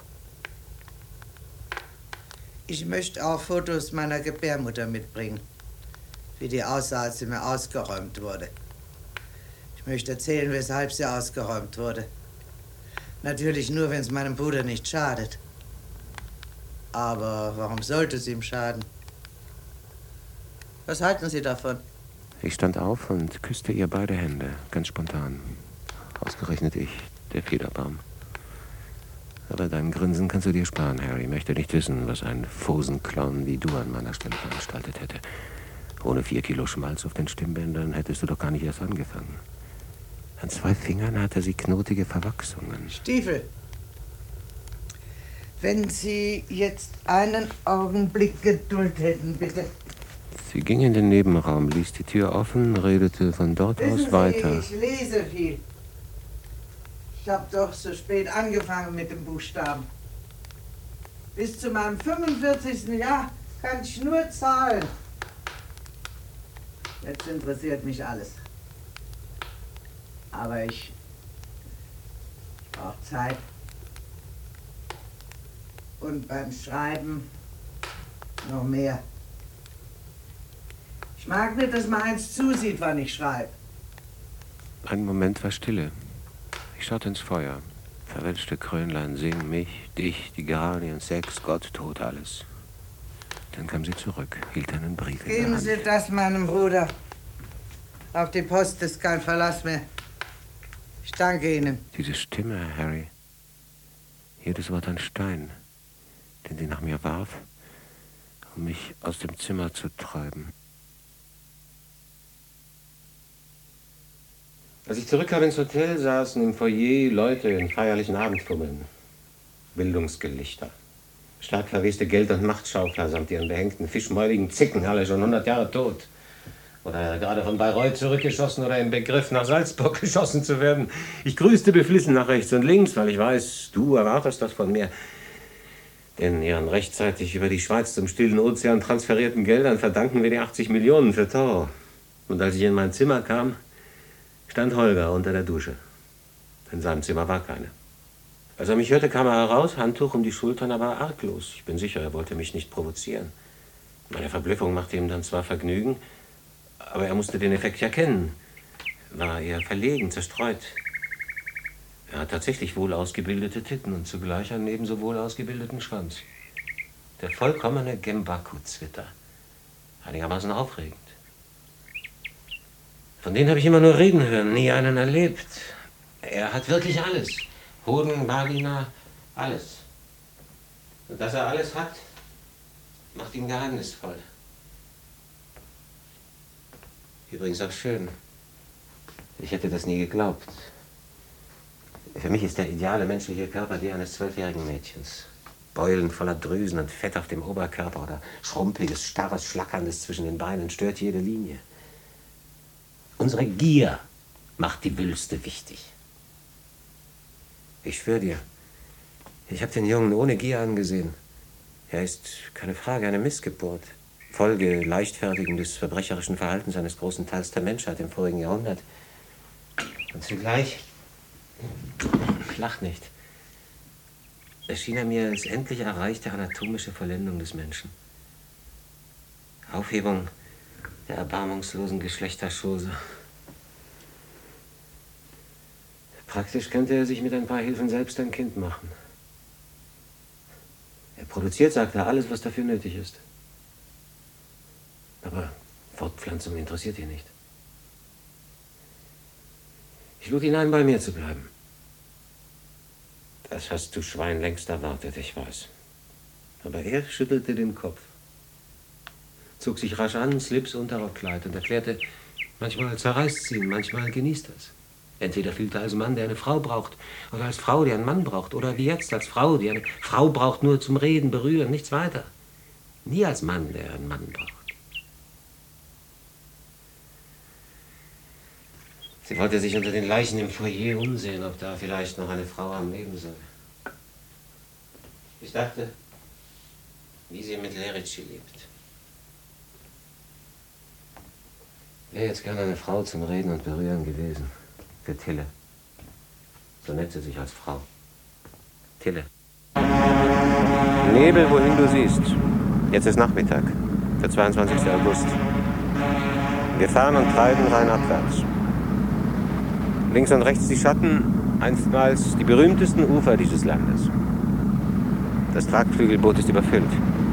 Ich möchte auch Fotos meiner Gebärmutter mitbringen, wie die aussah, als sie mir ausgeräumt wurde. Ich möchte erzählen, weshalb sie ausgeräumt wurde. Natürlich nur, wenn es meinem Bruder nicht schadet. Aber warum sollte es ihm schaden? Was halten Sie davon? Ich stand auf und küsste ihr beide Hände, ganz spontan. Ausgerechnet ich, der Federbaum. Aber dein Grinsen kannst du dir sparen, Harry. Ich möchte nicht wissen, was ein Fosenclown wie du an meiner Stelle veranstaltet hätte. Ohne vier Kilo Schmalz auf den Stimmbändern hättest du doch gar nicht erst angefangen. An zwei Fingern hatte sie knotige Verwachsungen. Stiefel. Wenn Sie jetzt einen Augenblick Geduld hätten, bitte. Sie ging in den Nebenraum, ließ die Tür offen, redete von dort Wissen aus Sie, weiter. ich lese viel. Ich habe doch so spät angefangen mit dem Buchstaben. Bis zu meinem fünfundvierzigsten Jahr kann ich nur zahlen. Jetzt interessiert mich alles. Aber ich, ich brauche Zeit. Und beim Schreiben noch mehr. Ich mag nicht, dass man eins zusieht, wann ich schreibe. Ein Moment war Stille. Ich schaute ins Feuer. Verwelschte Krönlein singen mich, dich, die Geranien, Sex, Gott, Tod, alles. Dann kam sie zurück, hielt einen Brief in der Geben Hand. Sie das meinem Bruder. Auf die Post ist kein Verlass mehr. Ich danke Ihnen. Diese Stimme, Harry. Jedes Wort ein Stein, den sie nach mir warf, um mich aus dem Zimmer zu treiben. Als ich zurückkam ins Hotel, saßen im Foyer Leute in feierlichen Abendfummeln. Bildungsgelichter. Stark verweste Geld- und Machtschaufler samt ihren behängten, fischmäuligen Zicken, alle schon hundert Jahre tot. Oder gerade von Bayreuth zurückgeschossen oder im Begriff, nach Salzburg geschossen zu werden. Ich grüßte beflissen nach rechts und links, weil ich weiß, du erwartest das von mir. Den ihren rechtzeitig über die Schweiz zum Stillen Ozean transferierten Geldern verdanken wir die achtzig Millionen für Toro. Und als ich in mein Zimmer kam, stand Holger unter der Dusche. In seinem Zimmer war keine. Als er mich hörte, kam er heraus, Handtuch um die Schultern, aber arglos. Ich bin sicher, er wollte mich nicht provozieren. Meine Verblüffung machte ihm dann zwar Vergnügen, aber er musste den Effekt ja kennen. War eher verlegen, zerstreut. Er hat tatsächlich wohl ausgebildete Titten und zugleich einen ebenso wohl ausgebildeten Schwanz. Der vollkommene Gembaku-Zwitter. Einigermaßen aufregend. Von denen habe ich immer nur reden hören, nie einen erlebt. Er hat wirklich alles. Hoden, Vagina, alles. Und dass er alles hat, macht ihn geheimnisvoll. Übrigens auch schön. Ich hätte das nie geglaubt. Für mich ist der ideale menschliche Körper der eines zwölfjährigen Mädchens. Beulen voller Drüsen und Fett auf dem Oberkörper oder schrumpeliges, starres, schlackerndes zwischen den Beinen stört jede Linie. Unsere Gier macht die Wülste wichtig. Ich schwöre dir, ich habe den Jungen ohne Gier angesehen. Er ist, keine Frage, eine Missgeburt. Folge leichtfertigen des verbrecherischen Verhaltens eines großen Teils der Menschheit im vorigen Jahrhundert. Und zugleich, lach nicht, erschien er mir als endlich erreichte anatomische Vollendung des Menschen. Aufhebung der erbarmungslosen Geschlechterschose. Praktisch könnte er sich mit ein paar Hilfen selbst ein Kind machen. Er produziert, sagt er, alles, was dafür nötig ist. Aber Fortpflanzung interessiert ihn nicht. Ich lud ihn ein, bei mir zu bleiben. Das hast du, Schwein, längst erwartet, ich weiß. Aber er schüttelte den Kopf, zog sich rasch an, Slips, Unterrockkleid und erklärte, manchmal zerreißt sie ihn, manchmal genießt er es. Entweder fühlt er als Mann, der eine Frau braucht, oder als Frau, die einen Mann braucht, oder wie jetzt als Frau, die eine Frau braucht, nur zum Reden, Berühren, nichts weiter. Nie als Mann, der einen Mann braucht. Sie wollte sich unter den Leichen im Foyer umsehen, ob da vielleicht noch eine Frau am Leben sei. Ich dachte, wie sie mit Lerici lebt. Wäre jetzt gerne eine Frau zum Reden und Berühren gewesen. Für Tille. So nennt sie sich als Frau. Tille. Nebel, wohin du siehst. Jetzt ist Nachmittag, der zweiundzwanzigste August. Wir fahren und treiben rheinabwärts. Links und rechts die Schatten, einstmals die berühmtesten Ufer dieses Landes. Das Tragflügelboot ist überfüllt.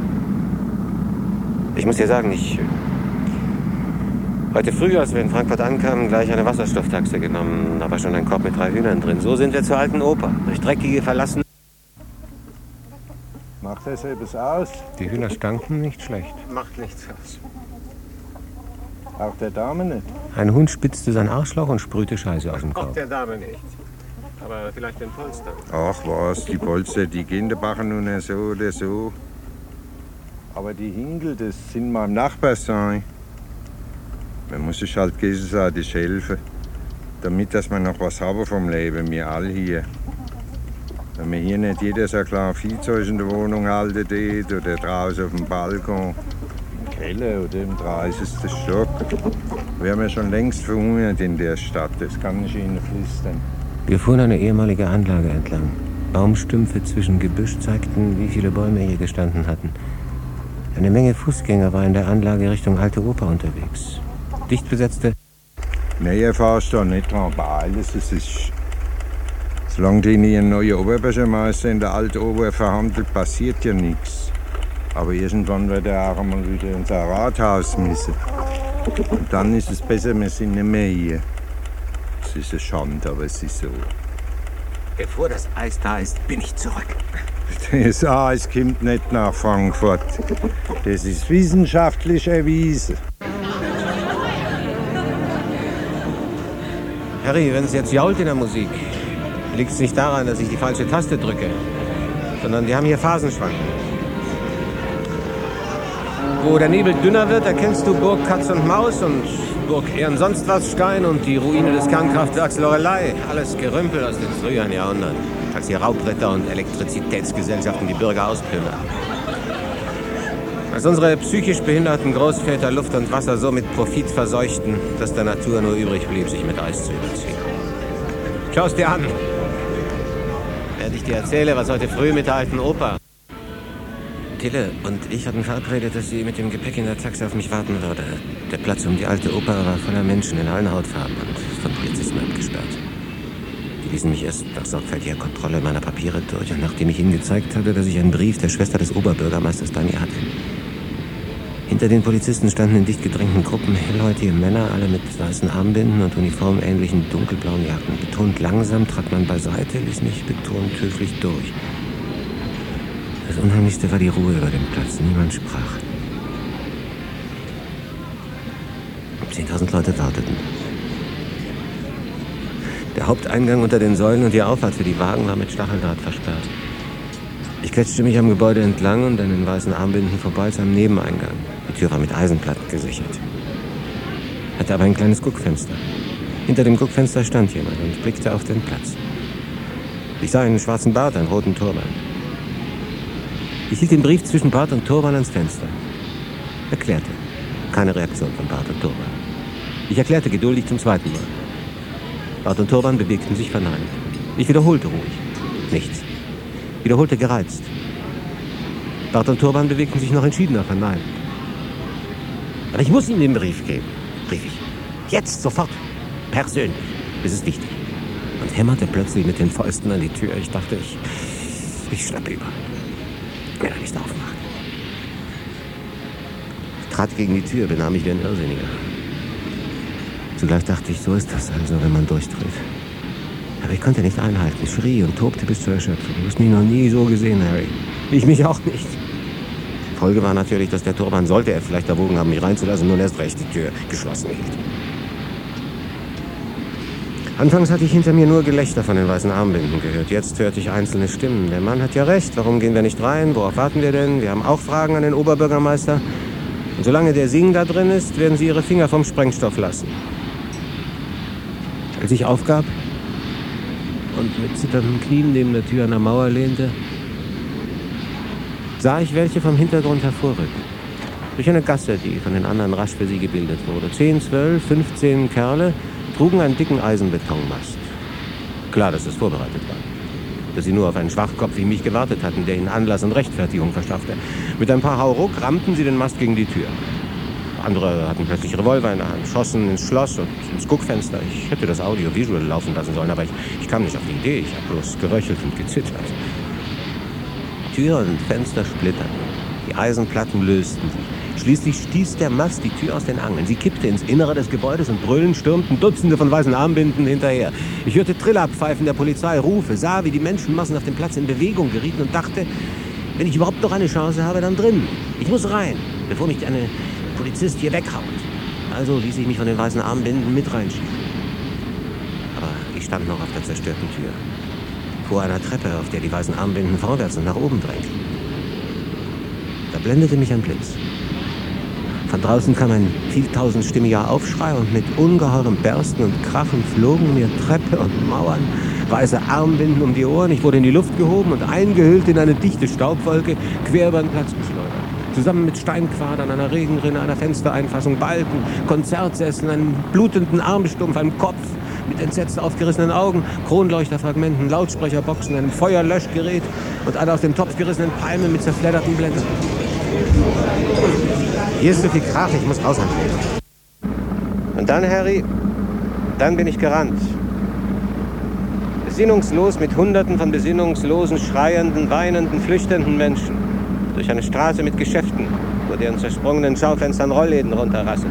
Ich muss dir sagen, ich... Heute früh, als wir in Frankfurt ankamen, gleich eine Wasserstofftaxe genommen. Da war schon ein Korb mit drei Hühnern drin. So sind wir zur alten Oper. Durch dreckige, verlassene... Macht das etwas aus? Die Hühner stanken nicht schlecht. Macht nichts aus. Auch der Dame nicht? Ein Hund spitzte sein Arschloch und sprühte Scheiße aus dem Korb. Auch der Dame nicht. Aber vielleicht den Polster. Ach was, die Polster, die gehen der Bacher nun nicht so oder so. Aber die Hingel, das sind mal im Nachbarsein. Man muss sich halt gegenseitig helfen, damit dass man noch was haben vom Leben, wir alle hier. Wenn man hier nicht jeder so klar Viehzeug in der Wohnung halten tät, oder draußen auf dem Balkon, im Keller oder im dreißigsten Stock, wären wir schon längst verhungert in der Stadt, das kann ich Ihnen flüstern. Wir fuhren eine ehemalige Anlage entlang. Baumstümpfe zwischen Gebüsch zeigten, wie viele Bäume hier gestanden hatten. Eine Menge Fußgänger war in der Anlage Richtung Alte Oper unterwegs. Dicht besetzte... Nein, ihr fahrt da nicht dran bei alles. Es ist... Solange die nie einen neuen Oberbürgermeister in der Alten Oper verhandelt, passiert ja nichts. Aber irgendwann wird er auch einmal wieder ins Rathaus müssen. Und dann ist es besser, wir sind nicht mehr hier. Es ist eine Schande, aber es ist so. Bevor das Eis da ist, bin ich zurück. Das Eis kommt nicht nach Frankfurt. Das ist wissenschaftlich erwiesen. Harry, wenn es jetzt jault in der Musik, liegt es nicht daran, dass ich die falsche Taste drücke, sondern die haben hier Phasenschwankungen. Wo der Nebel dünner wird, erkennst du Burg Katz und Maus und Burg Ehren sonst was Stein und die Ruine des Kernkraftwerks Lorelei. Alles Gerümpel aus den früheren Jahrhunderten, als die Raubritter und Elektrizitätsgesellschaften die Bürger ausplündern. Als unsere psychisch behinderten Großväter Luft und Wasser so mit Profit verseuchten, dass der Natur nur übrig blieb, sich mit Eis zu überziehen. Schau's dir an, während ich dir erzähle, was heute früh mit der alten Oper... Tille und ich hatten verabredet, dass sie mit dem Gepäck in der Taxe auf mich warten würde. Der Platz um die alte Oper war voller Menschen in allen Hautfarben und von Polizisten abgesperrt. Die ließen mich erst nach sorgfältiger Kontrolle meiner Papiere durch und nachdem ich ihnen gezeigt hatte, dass ich einen Brief der Schwester des Oberbürgermeisters bei mir hatte. Hinter den Polizisten standen in dicht gedrängten Gruppen hellhäutige Männer, alle mit weißen Armbinden und uniformähnlichen dunkelblauen Jacken. Betont langsam trat man beiseite, ließ mich betont höflich durch. Das Unheimlichste war die Ruhe über dem Platz. Niemand sprach. Zehntausend Leute warteten. Der Haupteingang unter den Säulen und die Auffahrt für die Wagen war mit Stacheldraht versperrt. Ich quetschte mich am Gebäude entlang und an den weißen Armbinden vorbei zu einem Nebeneingang. Die Tür war mit Eisenplatten gesichert. Hatte aber ein kleines Guckfenster. Hinter dem Guckfenster stand jemand und blickte auf den Platz. Ich sah einen schwarzen Bart, einen roten Turban. Ich hielt den Brief zwischen Bart und Turban ans Fenster. Erklärte. Keine Reaktion von Bart und Turban. Ich erklärte geduldig zum zweiten Mal. Bart und Turban bewegten sich verneinend. Ich wiederholte ruhig. Nichts. Wiederholte gereizt. Bart und Turban bewegten sich noch entschiedener verneinend. Aber ich muss Ihnen den Brief geben, rief ich. Jetzt, sofort. Persönlich. Es ist wichtig. Und hämmerte plötzlich mit den Fäusten an die Tür. Ich dachte, ich, ich schnappe über. Wenn er nicht aufmacht. Ich trat gegen die Tür, benahm mich wie ein Irrsinniger. Zugleich dachte ich, so ist das also, wenn man durchdreht. Aber ich konnte nicht einhalten, schrie und tobte bis zur Erschöpfung. Du hast mich noch nie so gesehen, Harry. Ich mich auch nicht. Folge war natürlich, dass der Turban, sollte er vielleicht erwogen haben, mich reinzulassen, nun erst recht die Tür geschlossen hielt. Anfangs hatte ich hinter mir nur Gelächter von den weißen Armbinden gehört. Jetzt hörte ich einzelne Stimmen. Der Mann hat ja recht. Warum gehen wir nicht rein? Worauf warten wir denn? Wir haben auch Fragen an den Oberbürgermeister. Und solange der Singh da drin ist, werden sie ihre Finger vom Sprengstoff lassen. Als ich aufgab und mit zitternden Knien neben der Tür an der Mauer lehnte, sah ich welche vom Hintergrund hervorrücken. Durch eine Gasse, die von den anderen rasch für sie gebildet wurde. Zehn, zwölf, fünfzehn Kerle trugen einen dicken Eisenbetonmast. Klar, dass es vorbereitet war. Dass sie nur auf einen Schwachkopf wie mich gewartet hatten, der ihnen Anlass und Rechtfertigung verschaffte. Mit ein paar Hauruck rammten sie den Mast gegen die Tür. Andere hatten plötzlich Revolver in der Hand, schossen ins Schloss und ins Guckfenster. Ich hätte das Audiovisual laufen lassen sollen, aber ich, ich kam nicht auf die Idee. Ich habe bloß geröchelt und gezittert. Tür und Fenster splitterten. Die Eisenplatten lösten sich. Schließlich stieß der Mast die Tür aus den Angeln. Sie kippte ins Innere des Gebäudes und brüllend stürmten Dutzende von weißen Armbinden hinterher. Ich hörte Trillerpfeifen der Polizei, Rufe, sah, wie die Menschenmassen auf dem Platz in Bewegung gerieten und dachte, wenn ich überhaupt noch eine Chance habe, dann drin. Ich muss rein, bevor mich eine Polizist hier weghaut. Also ließ ich mich von den weißen Armbinden mit reinschieben. Aber ich stand noch auf der zerstörten Tür. Vor einer Treppe, auf der die weißen Armbinden vorwärts und nach oben drängten. Da blendete mich ein Blitz. Von draußen kam ein vieltausendstimmiger Aufschrei und mit ungeheurem Bersten und Krachen flogen mir Treppe und Mauern, weiße Armbinden um die Ohren. Ich wurde in die Luft gehoben und eingehüllt in eine dichte Staubwolke quer über den Platz geschleudert. Zusammen mit Steinquadern, einer Regenrinne, einer Fenstereinfassung, Balken, Konzertsesseln, einem blutenden Armstumpf, einem Kopf mit entsetzt aufgerissenen Augen, Kronleuchterfragmenten, Lautsprecherboxen, einem Feuerlöschgerät und einer aus dem Topf gerissenen Palme mit zerfledderten Blättern. Hier ist so viel Krach, ich muss raus. Und dann, Harry, dann bin ich gerannt. Besinnungslos mit Hunderten von besinnungslosen, schreienden, weinenden, flüchtenden Menschen. Durch eine Straße mit Geschäften, wo deren zersprungenen Schaufenstern Rollläden runterrasseln.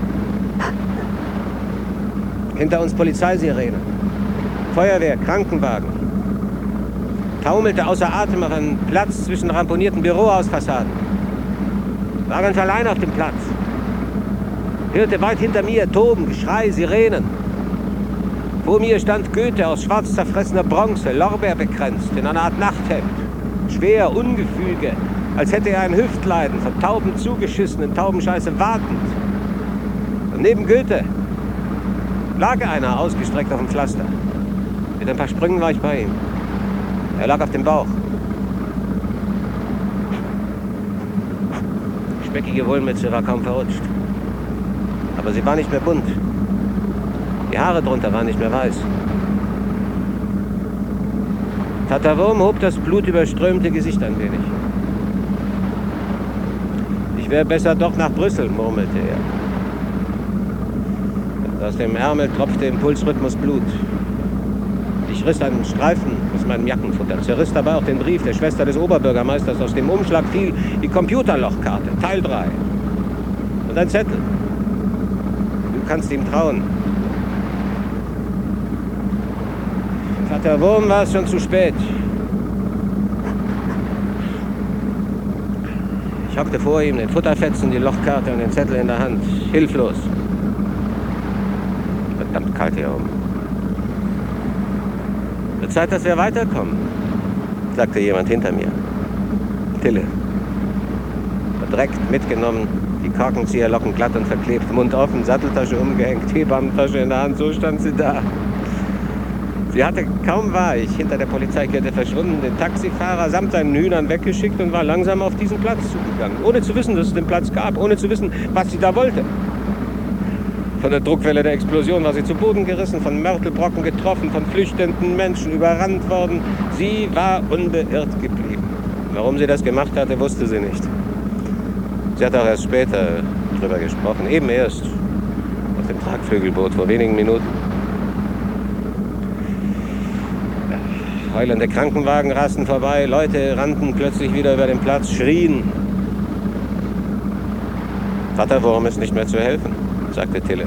Hinter uns Polizeisirene, Feuerwehr, Krankenwagen. Taumelte außer Atem auf einem Platz zwischen ramponierten Bürohausfassaden. War ganz allein auf dem Platz. Hörte weit hinter mir Toben, Geschrei, Sirenen. Vor mir stand Goethe aus schwarz zerfressener Bronze, lorbeerbekränzt, in einer Art Nachthemd. Schwer, ungefüge, als hätte er ein Hüftleiden, von Tauben zugeschissen, in Taubenscheiße wartend. Und neben Goethe lag einer ausgestreckt auf dem Pflaster. Mit ein paar Sprüngen war ich bei ihm. Er lag auf dem Bauch. Die speckige Wollmütze war kaum verrutscht. Aber sie war nicht mehr bunt. Die Haare drunter waren nicht mehr weiß. Vater Wurm hob das blutüberströmte Gesicht ein wenig. Ich wäre besser doch nach Brüssel, murmelte er. Aus dem Ärmel tropfte im Pulsrhythmus Blut. Ich riss einen Streifen aus meinem Jackenfutter, zerriss dabei auch den Brief der Schwester des Oberbürgermeisters. Aus dem Umschlag fiel die Computerlochkarte, Teil drei. Und ein Zettel. Du kannst ihm trauen. Vater Wurm war es schon zu spät. Ich hockte vor ihm, den Futterfetzen, die Lochkarte und den Zettel in der Hand, hilflos. Verdammt kalt hier oben. Wird Zeit, dass wir weiterkommen, sagte jemand hinter mir. Tille. Verdreckt, mitgenommen, die Korkenzieherlocken glatt und verklebt, Mund offen, Satteltasche umgehängt, Hebammentasche in der Hand, so stand sie da. Sie hatte, kaum war ich hinter der Polizeikette verschwunden, den Taxifahrer samt seinen Hühnern weggeschickt und war langsam auf diesen Platz zugegangen, ohne zu wissen, dass es den Platz gab, ohne zu wissen, was sie da wollte. Von der Druckwelle der Explosion war sie zu Boden gerissen, von Mörtelbrocken getroffen, von flüchtenden Menschen überrannt worden. Sie war unbeirrt geblieben. Warum sie das gemacht hatte, wusste sie nicht. Sie hat auch erst später drüber gesprochen, eben erst auf dem Tragflügelboot vor wenigen Minuten. Heulende Krankenwagen rasten vorbei, Leute rannten plötzlich wieder über den Platz, schrien. Vater Wurm ist nicht mehr zu helfen, sagte Tille.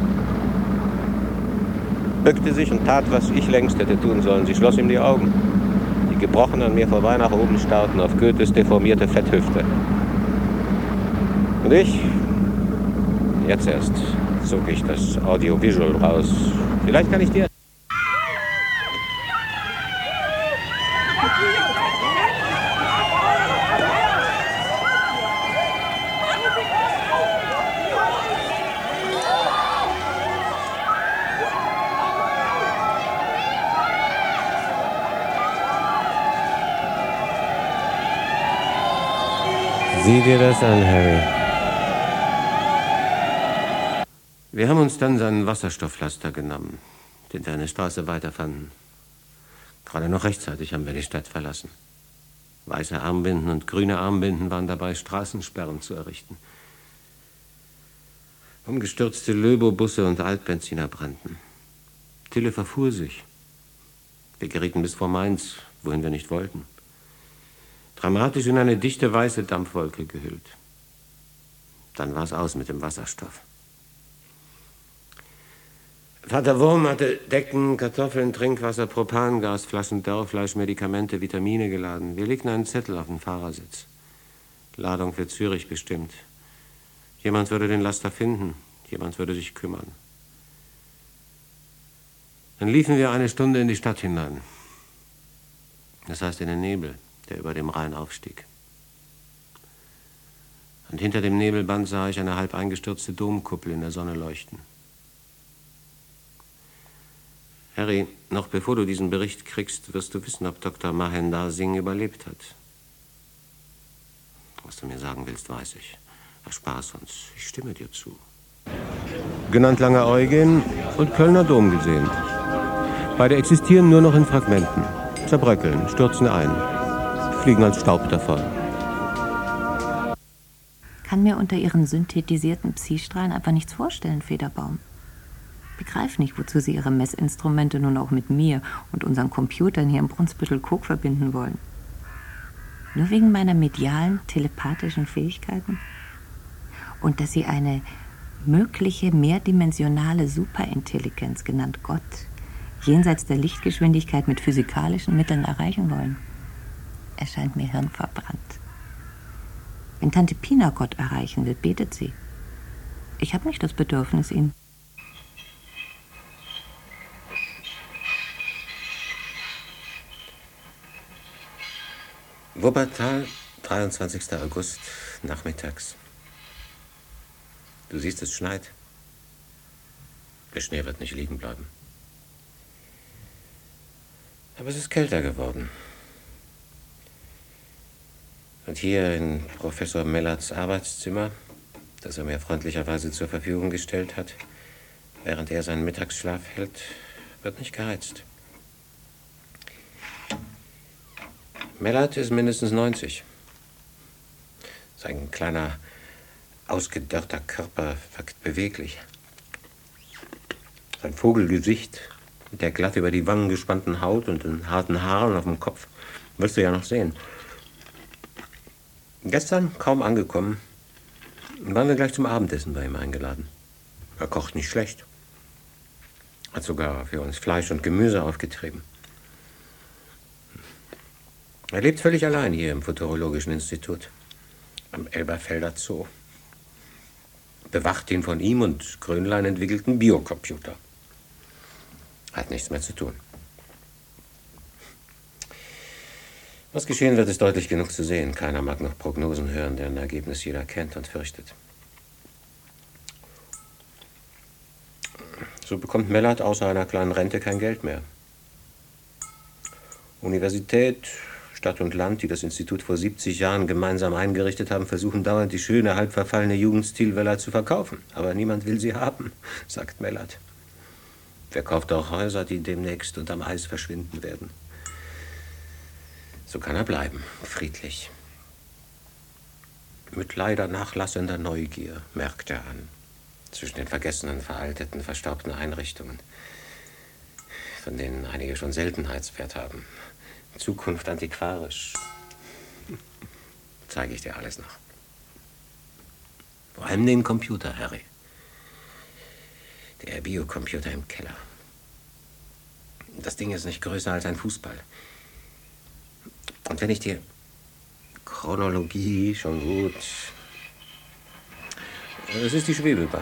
Bückte sich und tat, was ich längst hätte tun sollen. Sie schloss ihm die Augen, die gebrochen an mir vorbei nach oben starrten auf Goethes deformierte Fetthüfte. Und ich, jetzt erst zog ich das Audiovisual raus. Vielleicht kann ich dir... Sieh dir das an, Harry. Wir haben uns dann seinen Wasserstofflaster genommen, den wir eine Straße weiterfanden. Gerade noch rechtzeitig haben wir die Stadt verlassen. Weiße Armbinden und grüne Armbinden waren dabei, Straßensperren zu errichten. Umgestürzte Löbo-Busse und Altbenziner brannten. Tille verfuhr sich. Wir gerieten bis vor Mainz, wohin wir nicht wollten. Dramatisch in eine dichte weiße Dampfwolke gehüllt. Dann war es aus mit dem Wasserstoff. Vater Wurm hatte Decken, Kartoffeln, Trinkwasser, Propangas, Flaschen Dörrfleisch, Medikamente, Vitamine geladen. Wir legten einen Zettel auf den Fahrersitz. Ladung für Zürich bestimmt. Jemand würde den Laster finden, jemand würde sich kümmern. Dann liefen wir eine Stunde in die Stadt hinein. Das heißt in den Nebel, der über dem Rhein aufstieg. Und hinter dem Nebelband sah ich eine halb eingestürzte Domkuppel in der Sonne leuchten. Harry, noch bevor du diesen Bericht kriegst, wirst du wissen, ob Doktor Mahendra Singh überlebt hat. Was du mir sagen willst, weiß ich. Erspar es uns. Ich stimme dir zu. Genannt Langer Eugen und Kölner Dom gesehen. Beide existieren nur noch in Fragmenten. Zerbröckeln, stürzen ein. Fliegen als Staub davon. Kann mir unter ihren synthetisierten Psi-Strahlen einfach nichts vorstellen, Federbaum. Begreif nicht, wozu sie ihre Messinstrumente nun auch mit mir und unseren Computern hier im Brunsbüttel-Kog verbinden wollen. Nur wegen meiner medialen, telepathischen Fähigkeiten? Und dass sie eine mögliche mehrdimensionale Superintelligenz, genannt Gott, jenseits der Lichtgeschwindigkeit mit physikalischen Mitteln erreichen wollen? Erscheint mir hirnverbrannt. Wenn Tante Pina Gott erreichen will, betet sie. Ich habe nicht das Bedürfnis, ihn... Wuppertal, dreiundzwanzigster August, nachmittags. Du siehst, es schneit. Der Schnee wird nicht liegen bleiben. Aber es ist kälter geworden. Und hier in Professor Mellards Arbeitszimmer, das er mir freundlicherweise zur Verfügung gestellt hat, während er seinen Mittagsschlaf hält, wird nicht geheizt. Mellard ist mindestens neunzig. Sein kleiner, ausgedörrter Körper wirkt beweglich. Sein Vogelgesicht mit der glatt über die Wangen gespannten Haut und den harten Haaren auf dem Kopf wirst du ja noch sehen. Gestern, kaum angekommen, waren wir gleich zum Abendessen bei ihm eingeladen. Er kocht nicht schlecht. Hat sogar für uns Fleisch und Gemüse aufgetrieben. Er lebt völlig allein hier im Futurologischen Institut, am Elberfelder Zoo. Bewacht den von ihm und Grönlein entwickelten Biocomputer. Hat nichts mehr zu tun. Was geschehen wird, ist deutlich genug zu sehen. Keiner mag noch Prognosen hören, deren Ergebnis jeder kennt und fürchtet. So bekommt Mellard außer einer kleinen Rente kein Geld mehr. Universität, Stadt und Land, die das Institut vor siebzig Jahren gemeinsam eingerichtet haben, versuchen dauernd, die schöne, halb verfallene Jugendstilvilla zu verkaufen. Aber niemand will sie haben, sagt Mellard. Verkauft auch Häuser, die demnächst unterm Eis verschwinden werden. So kann er bleiben, friedlich. Mit leider nachlassender Neugier, merkt er an. Zwischen den vergessenen, veralteten, verstaubten Einrichtungen, von denen einige schon Seltenheitswert haben. Zukunft antiquarisch. Zeige ich dir alles noch. Vor allem den Computer, Harry. Der Biocomputer im Keller. Das Ding ist nicht größer als ein Fußball. Und wenn ich dir... Chronologie, schon gut. Es ist die Schwebebahn.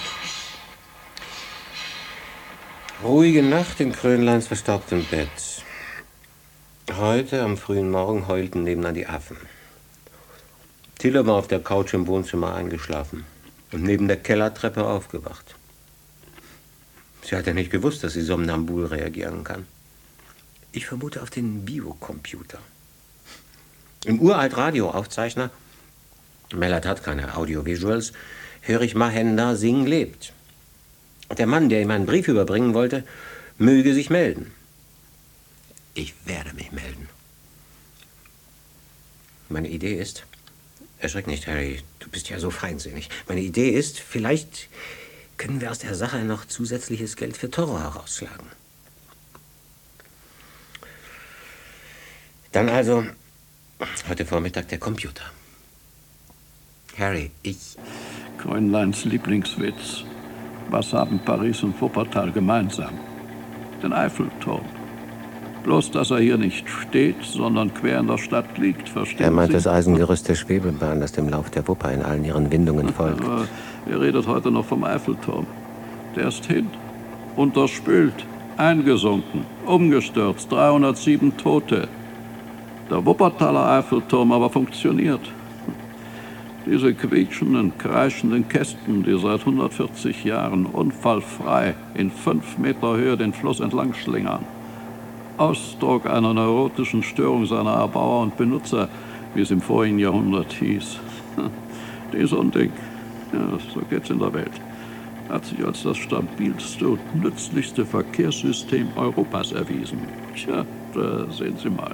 Ruhige Nacht in Grönleins verstaubtem Bett. Heute am frühen Morgen heulten nebenan die Affen. Tille war auf der Couch im Wohnzimmer eingeschlafen und neben der Kellertreppe aufgewacht. Sie hat ja nicht gewusst, dass sie somnambul reagieren kann. Ich vermute auf den Biocomputer. Im Uralt-Radioaufzeichner, Mellard hat keine Audiovisuals, höre ich Mahenda Singh lebt. Der Mann, der ihm einen Brief überbringen wollte, möge sich melden. Ich werde mich melden. Meine Idee ist... Erschreck nicht, Harry, du bist ja so feinsinnig. Meine Idee ist, vielleicht können wir aus der Sache noch zusätzliches Geld für Toro herausschlagen. Dann also heute Vormittag der Computer. Harry, ich... Grönleins Lieblingswitz. Was haben Paris und Wuppertal gemeinsam? Den Eiffelturm. Bloß, dass er hier nicht steht, sondern quer in der Stadt liegt, verstehen Sie? Er meint das Eisengerüst der Schwebebahn, das dem Lauf der Wupper in allen ihren Windungen folgt. Aber er redet heute noch vom Eiffelturm. Der ist hin, unterspült, eingesunken, umgestürzt, dreihundertsieben Tote. Der Wuppertaler Eiffelturm aber funktioniert. Diese quietschenden, kreischenden Kästen, die seit hundertvierzig Jahren unfallfrei in fünf Meter Höhe den Fluss entlang schlingern. Ausdruck einer neurotischen Störung seiner Erbauer und Benutzer, wie es im vorigen Jahrhundert hieß. Dies Unding, ja, so geht's in der Welt, hat sich als das stabilste und nützlichste Verkehrssystem Europas erwiesen. Tja, da sehen Sie mal.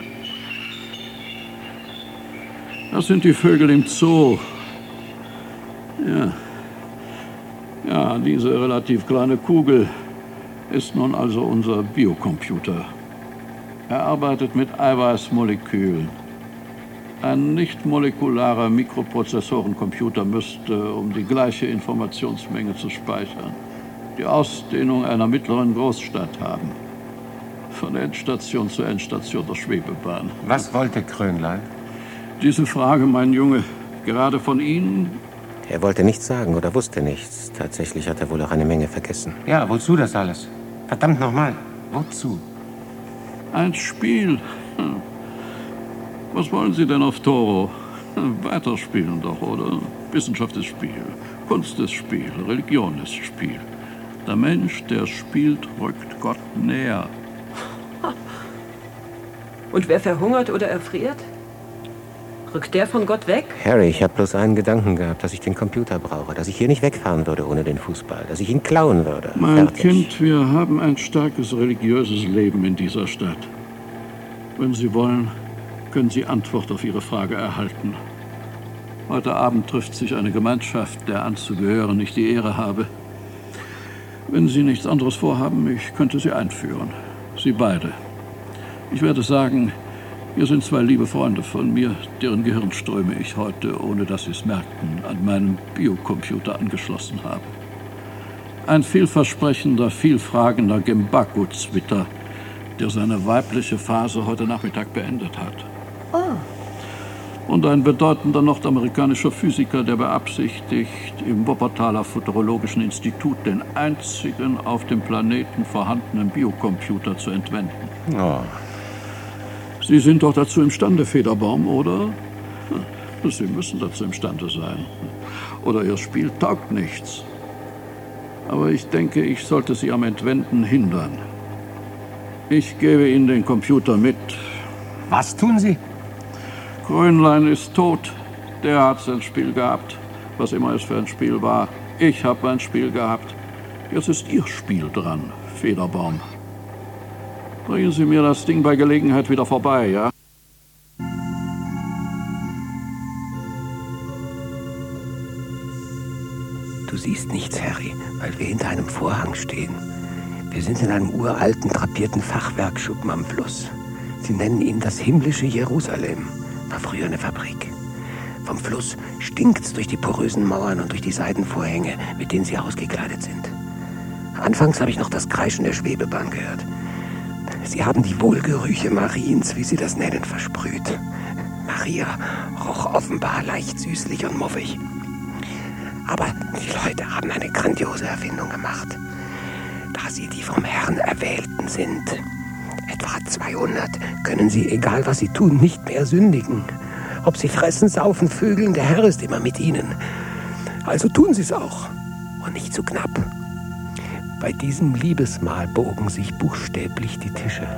Das sind die Vögel im Zoo. Ja, ja, diese relativ kleine Kugel ist nun also unser Biocomputer. Er arbeitet mit Eiweißmolekülen. Ein nicht molekularer Mikroprozessorencomputer müsste, um die gleiche Informationsmenge zu speichern, die Ausdehnung einer mittleren Großstadt haben. Von Endstation zu Endstation der Schwebebahn. Was wollte Grönlein? Diese Frage, mein Junge, gerade von Ihnen? Er wollte nichts sagen oder wusste nichts. Tatsächlich hat er wohl auch eine Menge vergessen. Ja, wozu das alles? Verdammt nochmal, wozu? Ein Spiel. Hm. Was wollen Sie denn auf Toro? Hm, weiterspielen doch, oder? Wissenschaft ist Spiel, Kunst ist Spiel, Religion ist Spiel. Der Mensch, der spielt, rückt Gott näher. Und wer verhungert oder erfriert? Rückt der von Gott weg? Harry, ich habe bloß einen Gedanken gehabt, dass ich den Computer brauche, dass ich hier nicht wegfahren würde ohne den Fußball, dass ich ihn klauen würde. Mein Fertig. Kind, wir haben ein starkes religiöses Leben in dieser Stadt. Wenn Sie wollen, können Sie Antwort auf Ihre Frage erhalten. Heute Abend trifft sich eine Gemeinschaft, der anzugehören ich die Ehre habe. Wenn Sie nichts anderes vorhaben, ich könnte Sie einführen. Sie beide. Ich werde sagen, hier sind zwei liebe Freunde von mir, deren Gehirnströme ich heute, ohne dass Sie es merkten, an meinen Biocomputer angeschlossen habe. Ein vielversprechender, vielfragender Gembaco-Zwitter, der seine weibliche Phase heute Nachmittag beendet hat. Oh. Und ein bedeutender nordamerikanischer Physiker, der beabsichtigt, im Wuppertaler Futurologischen Institut den einzigen auf dem Planeten vorhandenen Biocomputer zu entwenden. Oh. Sie sind doch dazu imstande, Federbaum, oder? Sie müssen dazu imstande sein. Oder Ihr Spiel taugt nichts. Aber ich denke, ich sollte Sie am Entwenden hindern. Ich gebe Ihnen den Computer mit. Was tun Sie? Grönlein ist tot. Der hat sein Spiel gehabt. Was immer es für ein Spiel war. Ich habe ein Spiel gehabt. Jetzt ist Ihr Spiel dran, Federbaum. Bringen Sie mir das Ding bei Gelegenheit wieder vorbei, ja? Du siehst nichts, Harry, weil wir hinter einem Vorhang stehen. Wir sind in einem uralten, drapierten Fachwerkschuppen am Fluss. Sie nennen ihn das himmlische Jerusalem. War früher eine Fabrik. Vom Fluss stinkt's durch die porösen Mauern und durch die Seidenvorhänge, mit denen sie ausgekleidet sind. Anfangs habe ich noch das Kreischen der Schwebebahn gehört. Sie haben die Wohlgerüche Mariens, wie sie das nennen, versprüht. Maria roch offenbar leicht süßlich und muffig. Aber die Leute haben eine grandiose Erfindung gemacht. Da sie die vom Herrn Erwählten sind, etwa zweihundert, können sie, egal was sie tun, nicht mehr sündigen. Ob sie fressen, saufen, vögeln, der Herr ist immer mit ihnen. Also tun sie es auch. Und nicht zu knapp. Bei diesem Liebesmahl bogen sich buchstäblich die Tische.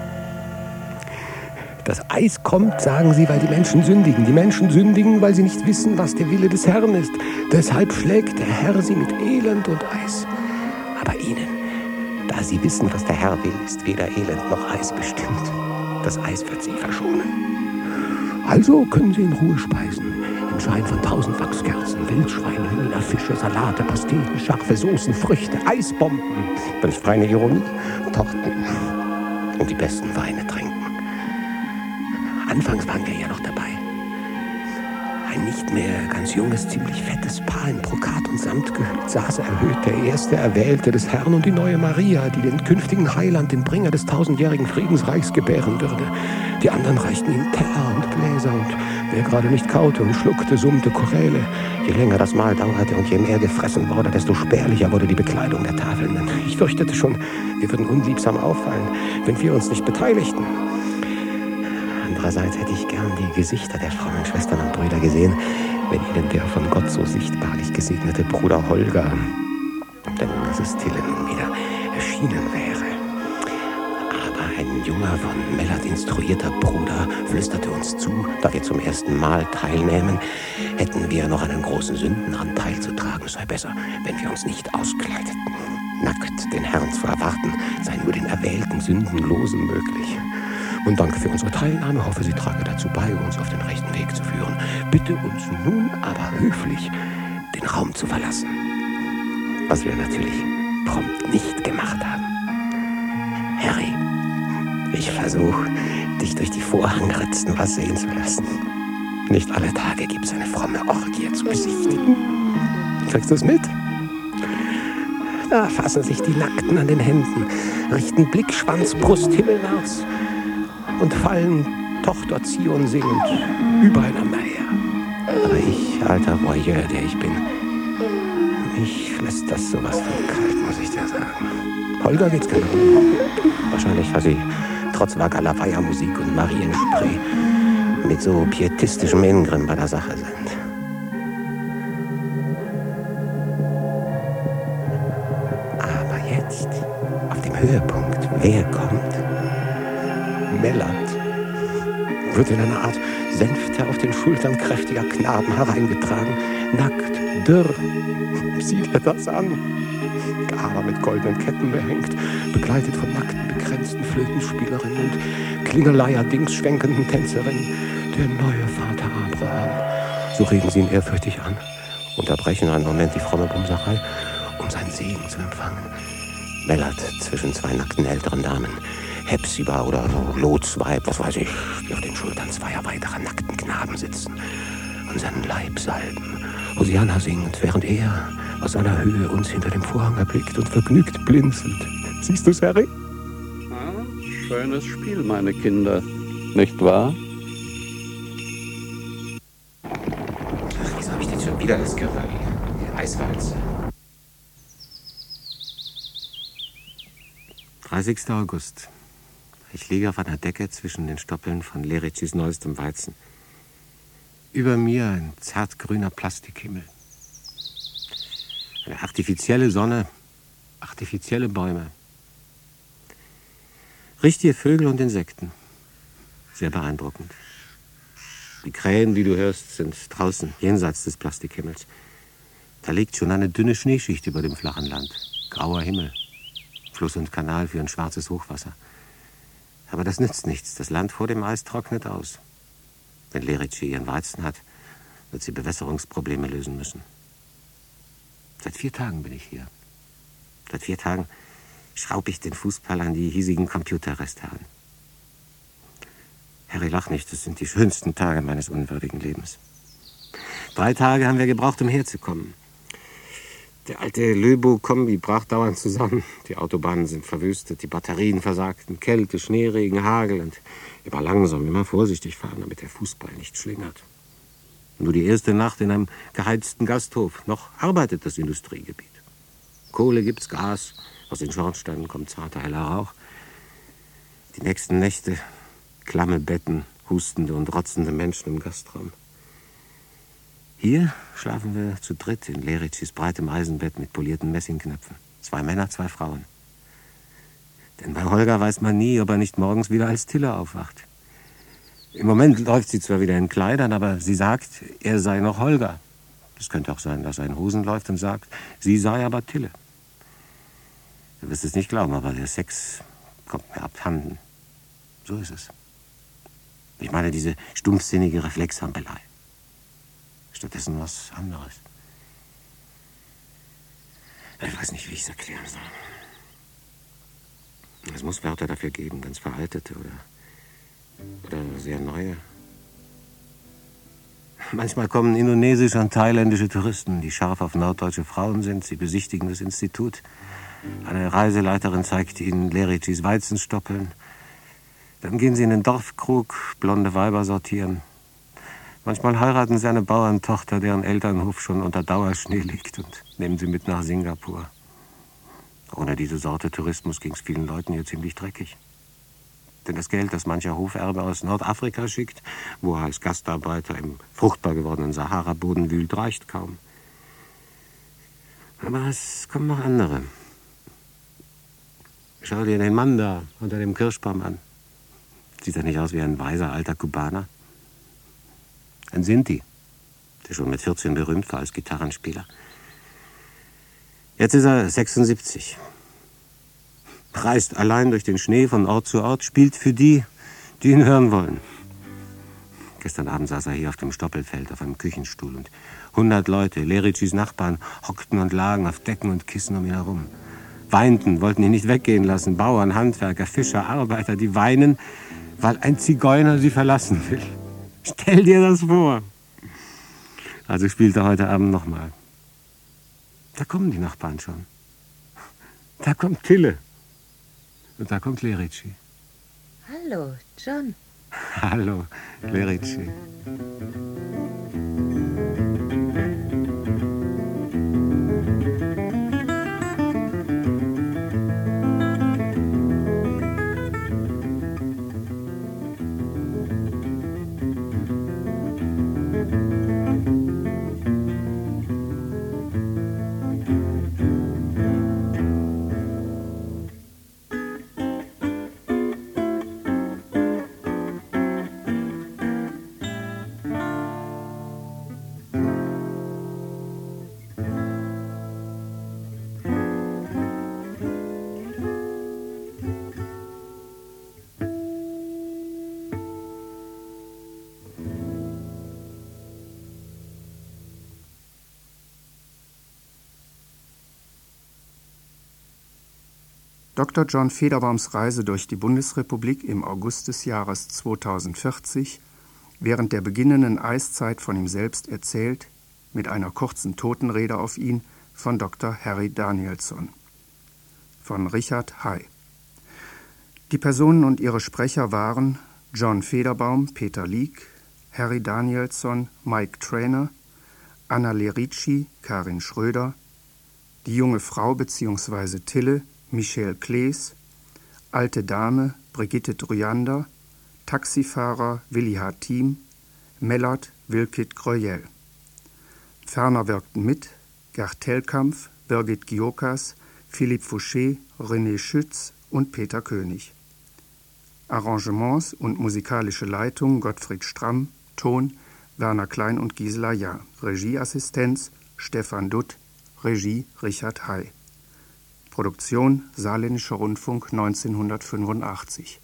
Das Eis kommt, sagen sie, weil die Menschen sündigen. Die Menschen sündigen, weil sie nicht wissen, was der Wille des Herrn ist. Deshalb schlägt der Herr sie mit Elend und Eis. Aber ihnen, da sie wissen, was der Herr will, ist weder Elend noch Eis bestimmt. Das Eis wird sie verschonen. Also können sie in Ruhe speisen. Im Schein von tausend Wachskerzen, Wildschweine, Hühner, Fische, Salate, Pasteten, scharfe Soßen, Früchte, Eisbomben. Durch reine Ironie, Torten und die besten Weine trinken. Anfangs waren wir ja noch dabei. Ein nicht mehr ganz junges, ziemlich fettes Paar in Brokat und Samt gehüllt saß erhöht, der erste Erwählte des Herrn und die neue Maria, die den künftigen Heiland, den Bringer des tausendjährigen Friedensreichs gebären würde. Die anderen reichten ihm Teller und Gläser und wer gerade nicht kaute und schluckte, summte Choräle. Je länger das Mahl dauerte und je mehr gefressen wurde, desto spärlicher wurde die Bekleidung der Tafeln. Ich fürchtete schon, wir würden unliebsam auffallen, wenn wir uns nicht beteiligten. Andererseits hätte ich gern die Gesichter der frommen Schwestern und Brüder gesehen, wenn ihnen der von Gott so sichtbarlich gesegnete Bruder Holger, denn das ist Tille nun wieder, erschienen wäre. Aber ein junger, von Mellert instruierter Bruder flüsterte uns zu, da wir zum ersten Mal teilnehmen, hätten wir noch einen großen Sündenanteil zu tragen. Es sei besser, wenn wir uns nicht auskleideten. Nackt den Herrn zu erwarten, sei nur den erwählten Sündenlosen möglich. Und danke für unsere Teilnahme. Hoffe, sie trage dazu bei, uns auf den rechten Weg zu führen. Bitte uns nun aber höflich, den Raum zu verlassen. Was wir natürlich prompt nicht gemacht haben. Harry, ich versuche, dich durch die Vorhangritzen was sehen zu lassen. Nicht alle Tage gibt es eine fromme Orgie zu besichtigen. Kriegst du es mit? Da fassen sich die Nackten an den Händen, richten Blick, Schwanz, Brust himmelwärts und fallen Tochter Zion singend übereinander her. Aber ich, alter Voyeur, der ich bin, mich lässt das sowas von kalt, muss ich dir sagen. Holger geht's genau. Wahrscheinlich, weil sie trotz Waggaler Feiermusik und Marienspray mit so pietistischem Ingrim bei der Sache sind. jetzt, auf dem Höhepunkt, wer kommt? Mellert wird in einer Art Sänfte auf den Schultern kräftiger Knaben hereingetragen, nackt, dürr. Sieht er das an? Gar mit goldenen Ketten behängt, begleitet von nackten, begrenzten Flötenspielerinnen und Klingeleierdings schwenkenden Tänzerinnen. Der neue Vater Abraham. So reden sie ihn ehrfürchtig an, unterbrechen einen Moment die fromme Bumserei, um seinen Segen zu empfangen. Mellert zwischen zwei nackten älteren Damen, Hepzibah oder Lotsweib, was weiß ich, die auf den Schultern zweier weiterer nackten Knaben sitzen und seinen Leib salben, Hosianna singend, während er aus seiner Höhe uns hinter dem Vorhang erblickt und vergnügt blinzelt. Siehst du's, Harry? Ja, schönes Spiel, meine Kinder, nicht wahr? Ach, wieso habe ich denn schon wieder das Geröll? Die Eiswalze. dreißigster August. Ich liege auf einer Decke zwischen den Stoppeln von Lericis neuestem Weizen. Über mir ein zartgrüner Plastikhimmel. Eine artifizielle Sonne, artifizielle Bäume. Richtige Vögel und Insekten. Sehr beeindruckend. Die Krähen, die du hörst, sind draußen, jenseits des Plastikhimmels. Da liegt schon eine dünne Schneeschicht über dem flachen Land. Grauer Himmel. Fluss und Kanal für ein schwarzes Hochwasser. Aber das nützt nichts. Das Land vor dem Eis trocknet aus. Wenn Lerici ihren Weizen hat, wird sie Bewässerungsprobleme lösen müssen. Seit vier Tagen bin ich hier. Seit vier Tagen schraube ich den Fußball an die hiesigen Computerreste an. Harry, lach nicht, das sind die schönsten Tage meines unwürdigen Lebens. Drei Tage haben wir gebraucht, um herzukommen. Der alte Löbo-Kombi brach dauernd zusammen. Die Autobahnen sind verwüstet, die Batterien versagten. Kälte, Schneeregen, Hagel und immer langsam, immer vorsichtig fahren, damit der Fußball nicht schlingert. Nur die erste Nacht in einem geheizten Gasthof. Noch arbeitet das Industriegebiet. Kohle gibt's, Gas. Aus den Schornsteinen kommt zarter, heller Rauch. Die nächsten Nächte klamme Betten, hustende und rotzende Menschen im Gastraum. Hier schlafen wir zu dritt in Lericis breitem Eisenbett mit polierten Messingknöpfen. Zwei Männer, zwei Frauen. Denn bei Holger weiß man nie, ob er nicht morgens wieder als Tille aufwacht. Im Moment läuft sie zwar wieder in Kleidern, aber sie sagt, er sei noch Holger. Es könnte auch sein, dass er in Hosen läuft und sagt, sie sei aber Tille. Du wirst es nicht glauben, aber der Sex kommt mir abhanden. So ist es. Ich meine diese stumpfsinnige Reflexhampelei. Stattdessen was anderes. Ich weiß nicht, wie ich es erklären soll. Es muss Wörter dafür geben, ganz veraltete oder, oder sehr neue. Manchmal kommen indonesische und thailändische Touristen, die scharf auf norddeutsche Frauen sind. Sie besichtigen das Institut. Eine Reiseleiterin zeigt ihnen Lericis Weizenstoppeln. Dann gehen sie in den Dorfkrug, blonde Weiber sortieren. Manchmal heiraten sie eine Bauerntochter, deren Elternhof schon unter Dauerschnee liegt, und nehmen sie mit nach Singapur. Ohne diese Sorte Tourismus ging es vielen Leuten hier ziemlich dreckig. Denn das Geld, das mancher Hoferbe aus Nordafrika schickt, wo er als Gastarbeiter im fruchtbar gewordenen Sahara-Boden wühlt, reicht kaum. Aber es kommen noch andere. Schau dir den Mann da unter dem Kirschbaum an. Sieht er nicht aus wie ein weiser alter Kubaner? Ein Sinti, der schon mit vierzehn berühmt war als Gitarrenspieler. Jetzt ist er sechsundsiebzig. Reist allein durch den Schnee von Ort zu Ort, spielt für die, die ihn hören wollen. Gestern Abend saß er hier auf dem Stoppelfeld auf einem Küchenstuhl und hundert Leute, Lericis Nachbarn, hockten und lagen auf Decken und Kissen um ihn herum. Weinten, wollten ihn nicht weggehen lassen. Bauern, Handwerker, Fischer, Arbeiter, die weinen, weil ein Zigeuner sie verlassen will. Stell dir das vor. Also spielt er heute Abend nochmal. Da kommen die Nachbarn schon. Da kommt Tille. Und da kommt Lerici. Hallo, John. Hallo, Lerici. Doktor John Federbaums Reise durch die Bundesrepublik im August des Jahres zweitausendvierzig, während der beginnenden Eiszeit von ihm selbst erzählt, mit einer kurzen Totenrede auf ihn von Doktor Harry Danielson. Von Richard Hay. Die Personen und ihre Sprecher waren John Federbaum, Peter Lieck, Harry Danielson, Mike Trainer, Anna Lerici, Karin Schröder, die junge Frau bzw. Tille, Michelle Klees, alte Dame, Brigitte Dryander, Taxifahrer Willi Hartim, Mellert Wilkit Greuel. Ferner wirkten mit Gerd Tellkampf, Birgit Giokas, Philippe Fouché, René Schütz und Peter König. Arrangements und musikalische Leitung Gottfried Stramm, Ton Werner Klein und Gisela Jahr, Regieassistenz Stefan Dutt, Regie Richard Hay. Produktion Saarländischer Rundfunk neunzehnhundertfünfundachtzig.